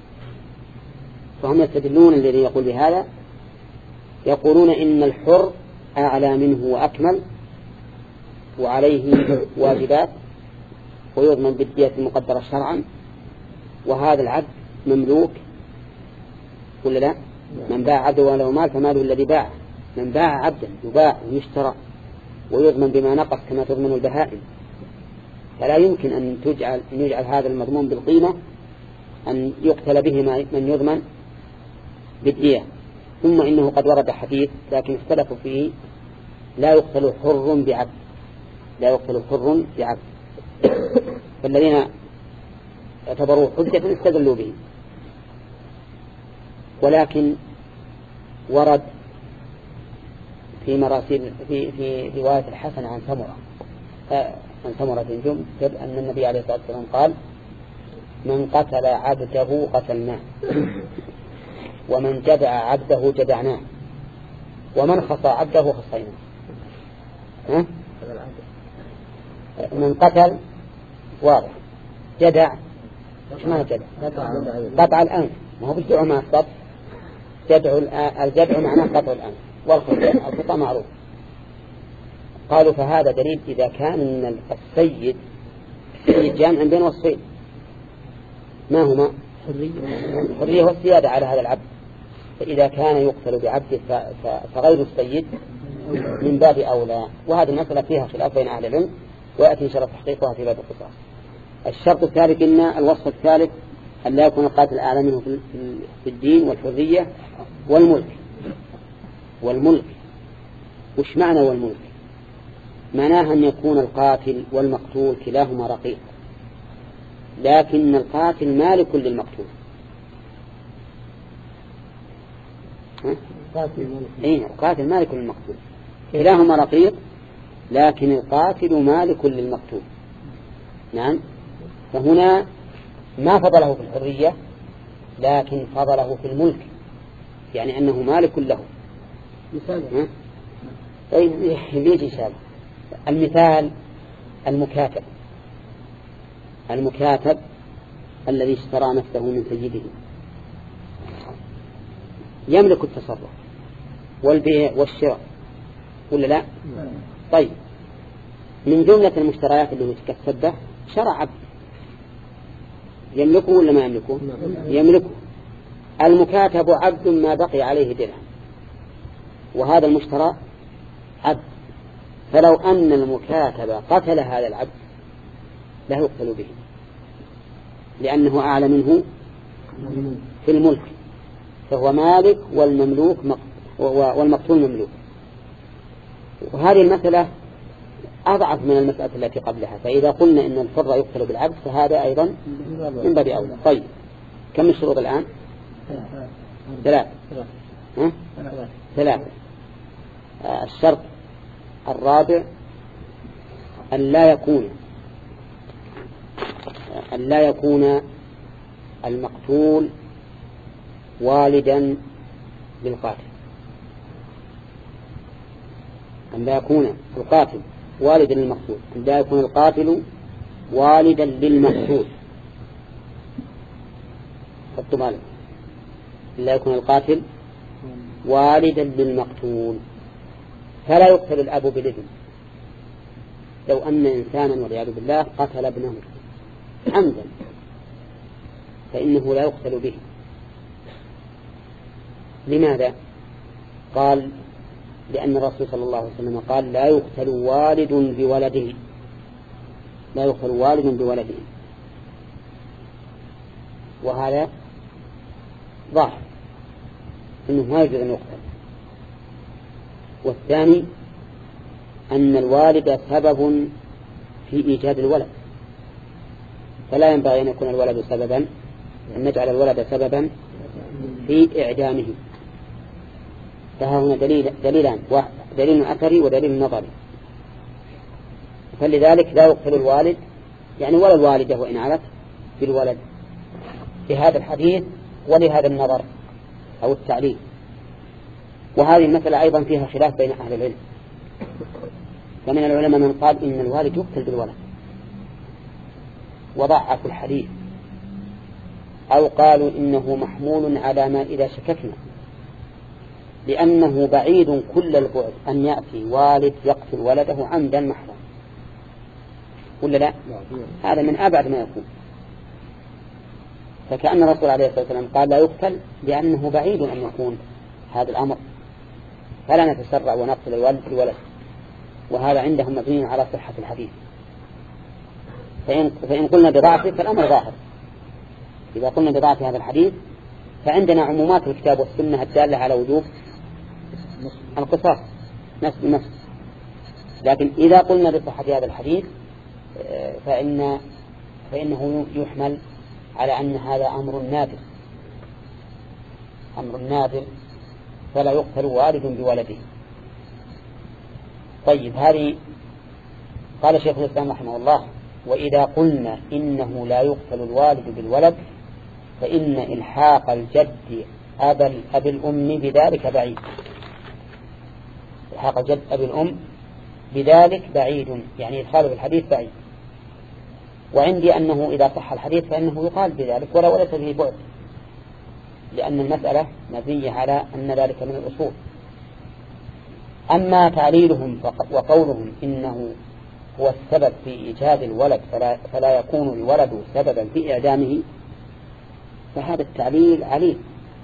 فهم يستدلون. الذي يقول بهذا يقولون إن الحر أعلى منه وأكمل وعليه واجبات ويضمن بالدية المقدرة شرعا، وهذا العبد مملوك ولا لا؟ من باع عبده وله مال فماله الذي باع. من باع عبدا يباع ويشترى ويضمن بما نقص كما تضمن البهائم. فلا يمكن أن تجعل أن يجعل هذا المضمون بالقيمة أن يقتل به من يضمن بالدية. ثم إنه قد ورد حديث لكن اختلفوا فيه، لا يقتل حر بعبد، لا يقتل حر بعبد. فالذين اعتبروه حجة استدلوا به. ولكن ورد في مراسيل في في رواية الحسن عن سمرة عن سمرة بن جندب أن النبي عليه الصلاة والسلام قال: من قتل عبده قتلناه، ومن جدع عبده جدعناه، ومن خصى عبده خصيناه. ها؟ من قتل واضح، جدع ايش معنى جدع؟ قطع الأنف، ما هو بالجدع مع الصف. جدع الجدع معناه قطع الأنف، والخطأ معروف. قالوا فهذا دليل إذا كان السيد السيد جامع بين وصفين، ما هما؟ الحرية والسيادة على هذا العبد. فإذا كان يقتل بعبده فغير السيد من باب أولى. وهذه المسألة فيها خلاف بين أهل العلم، ويأتي إن شاء الله تحقيقها في باب القصاص. الشرط الثالث إن الوصف الثالث أن لا يكون القاتل أعلى منه في الدين والحرية والملك. والملك وش معنى والملك؟ معناها أن يكون القاتل والمقتول كلاهما رقيق، لكن القاتل مالك للمقتول إيه القاتل مالك للمقتول، كلاهما رقيق لكن القاتل مالك للمقتول. نعم. فهنا ما فضله في الحرية لكن فضله في الملك، يعني أنه مالك له. مثال. طيب ليش إشارة؟ المثال المكاتب، المكاتب الذي اشترى نفسه من سيده يملك التصرف والبيع والشراء ولا لا؟ طيب من جملة المشتريات اللي يتكسب به شرع عبد، يملكه ولا ما يملكه؟ يملكه. المكاتب عبد ما بقي عليه درهم، وهذا المشترى عبد، فلو أن المكاتب قتل هذا العبد لا يقتل به لأنه أعلى منه في الملك، فهو مالك والمملوك والمقتول مملوك. وهذه المسألة أضعف من المسألة التي قبلها، فإذا قلنا إن الحر يقتل بالعبد فهذا أيضا من باب أولى. طيب كم الشروط الآن؟ ثلاثة. ثلاثة. الشرط الرابع أن لا يكون أن لا يكون المقتول والدا للقاتل، أن لا يكون القاتل والدا للمقتول، أن لا يكون القاتل والدا للمقتول. خدتوا بالكم؟ أن لا يكون القاتل والدا للمقتول، فلا يقتل الأب بالابن. لو أن إنسانا والعياذ بالله قتل ابنه عمدا فإنه لا يقتل به. لماذا؟ قال لأن الرسول صلى الله عليه وسلم قال لا يقتل والد بولده، لا يقتل والد بولده، وهذا ظاهر إنه ما يجوز أن يقتل. والثاني أن الوالد سبب في إيجاد الولد، فلا ينبغي أن يكون الولد سببا، أن نجعل الولد سببا في إعدامه. فها هنا دليل دليلان، دليل أثري ودليل نظري. فلذلك لا يقتل الوالد يعني ولا الوالدة وإن علت بالولد، لهذا الحديث ولهذا النظر أو التعليل. وهذه المسألة أيضا فيها خلاف بين أهل العلم، فمن العلماء من قال إن الوالد يقتل بالولد وضعف الحديث، أو قالوا إنه محمول على ما إذا شككنا، لأنه بعيد كل البعد أن يأتي والد يقتل ولده عمدا محضا، ولا لا؟ هذا من أبعد ما يكون. فكأن الرسول عليه الصلاة والسلام قال لا يقتل لأنه بعيد أن يكون هذا الأمر، فلا نتسرع ونقتل الولد بالولد، وهذا عندهم مبني على صحة الحديث. فإن, فإن قلنا بضعفه فالأمر ظاهر. إذا قلنا بضعف هذا الحديث فعندنا عمومات الكتاب والسنة الدالة على وجوب القصاص نفس النفس. لكن إذا قلنا بصحة هذا الحديث فإن فإنه يحمل على أن هذا أمر نادر، أمر نادر، فلا يقتل والد بولده. طيب هذه قال شيخ الإسلام رحمه الله: وإذا قلنا إنه لا يقتل الوالد بالولد فإن إلحاق الجد أب أب الأم بذلك بعيد. إلحاق الجد أب الأم بذلك بعيد، يعني إدخاله في الحديث بعيد. وعندي أنه إذا صح الحديث فإنه يقال بذلك ولا وليس به بعد، لأن المسألة مبنية على أن ذلك من الأصول. أما تعليلهم وقولهم إنه هو السبب في إيجاد الولد فلا, فلا يكون الولد سببا في إعدامه، فهذا التعليل عليل،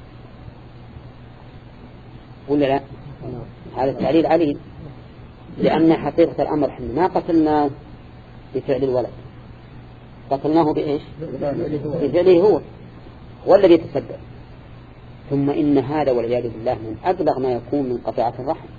ولا لا؟ هذا التعليل عليل، لأن حقيقة الأمر حين ما قتلناه بفعل الولد، قتلناه بإيش؟ بفعله هو والذي يتسبب. ثم إن هذا والعياذ بالله من أبلغ ما يكون من قطيعة الرحم،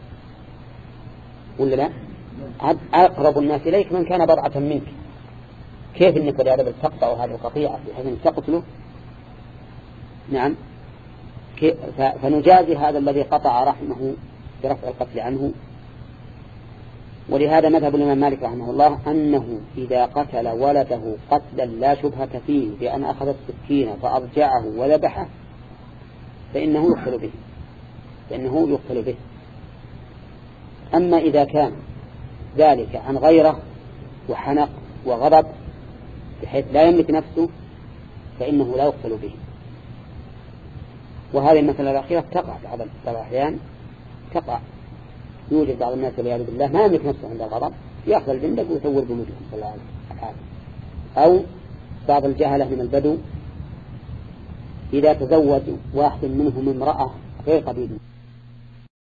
ولا لا؟ أقرب الناس إليك من كان بضعة منك، كيف إنك والعياذ بالله تقطع هذه القطيعة بحيث أن تقتله؟ نعم، فنجازي هذا الذي قطع رحمه برفع القتل عنه. ولهذا مذهب الإمام مالك رحمه الله أنه إذا قتل ولده قتلا لا شبهة فيه بأن أخذ السكين فأرجعه وذبحه فإنه يقتل به فإنه يقتل به. أما إذا كان ذلك عن غيره وحنق وغضب بحيث لا يملك نفسه فإنه لا يقتل به. وهذه المسألة الأخيرة تقع بعض الأحيان تقع. يوجد بعض الناس والعياذ بالله ما يملك نفسه عند الغضب يأخذ البندق ويثور بوجههم صلى الله عليه وسلم. أو بعض الجهلة من البدو إذا تزوج واحد منهم امرأة غير قبيل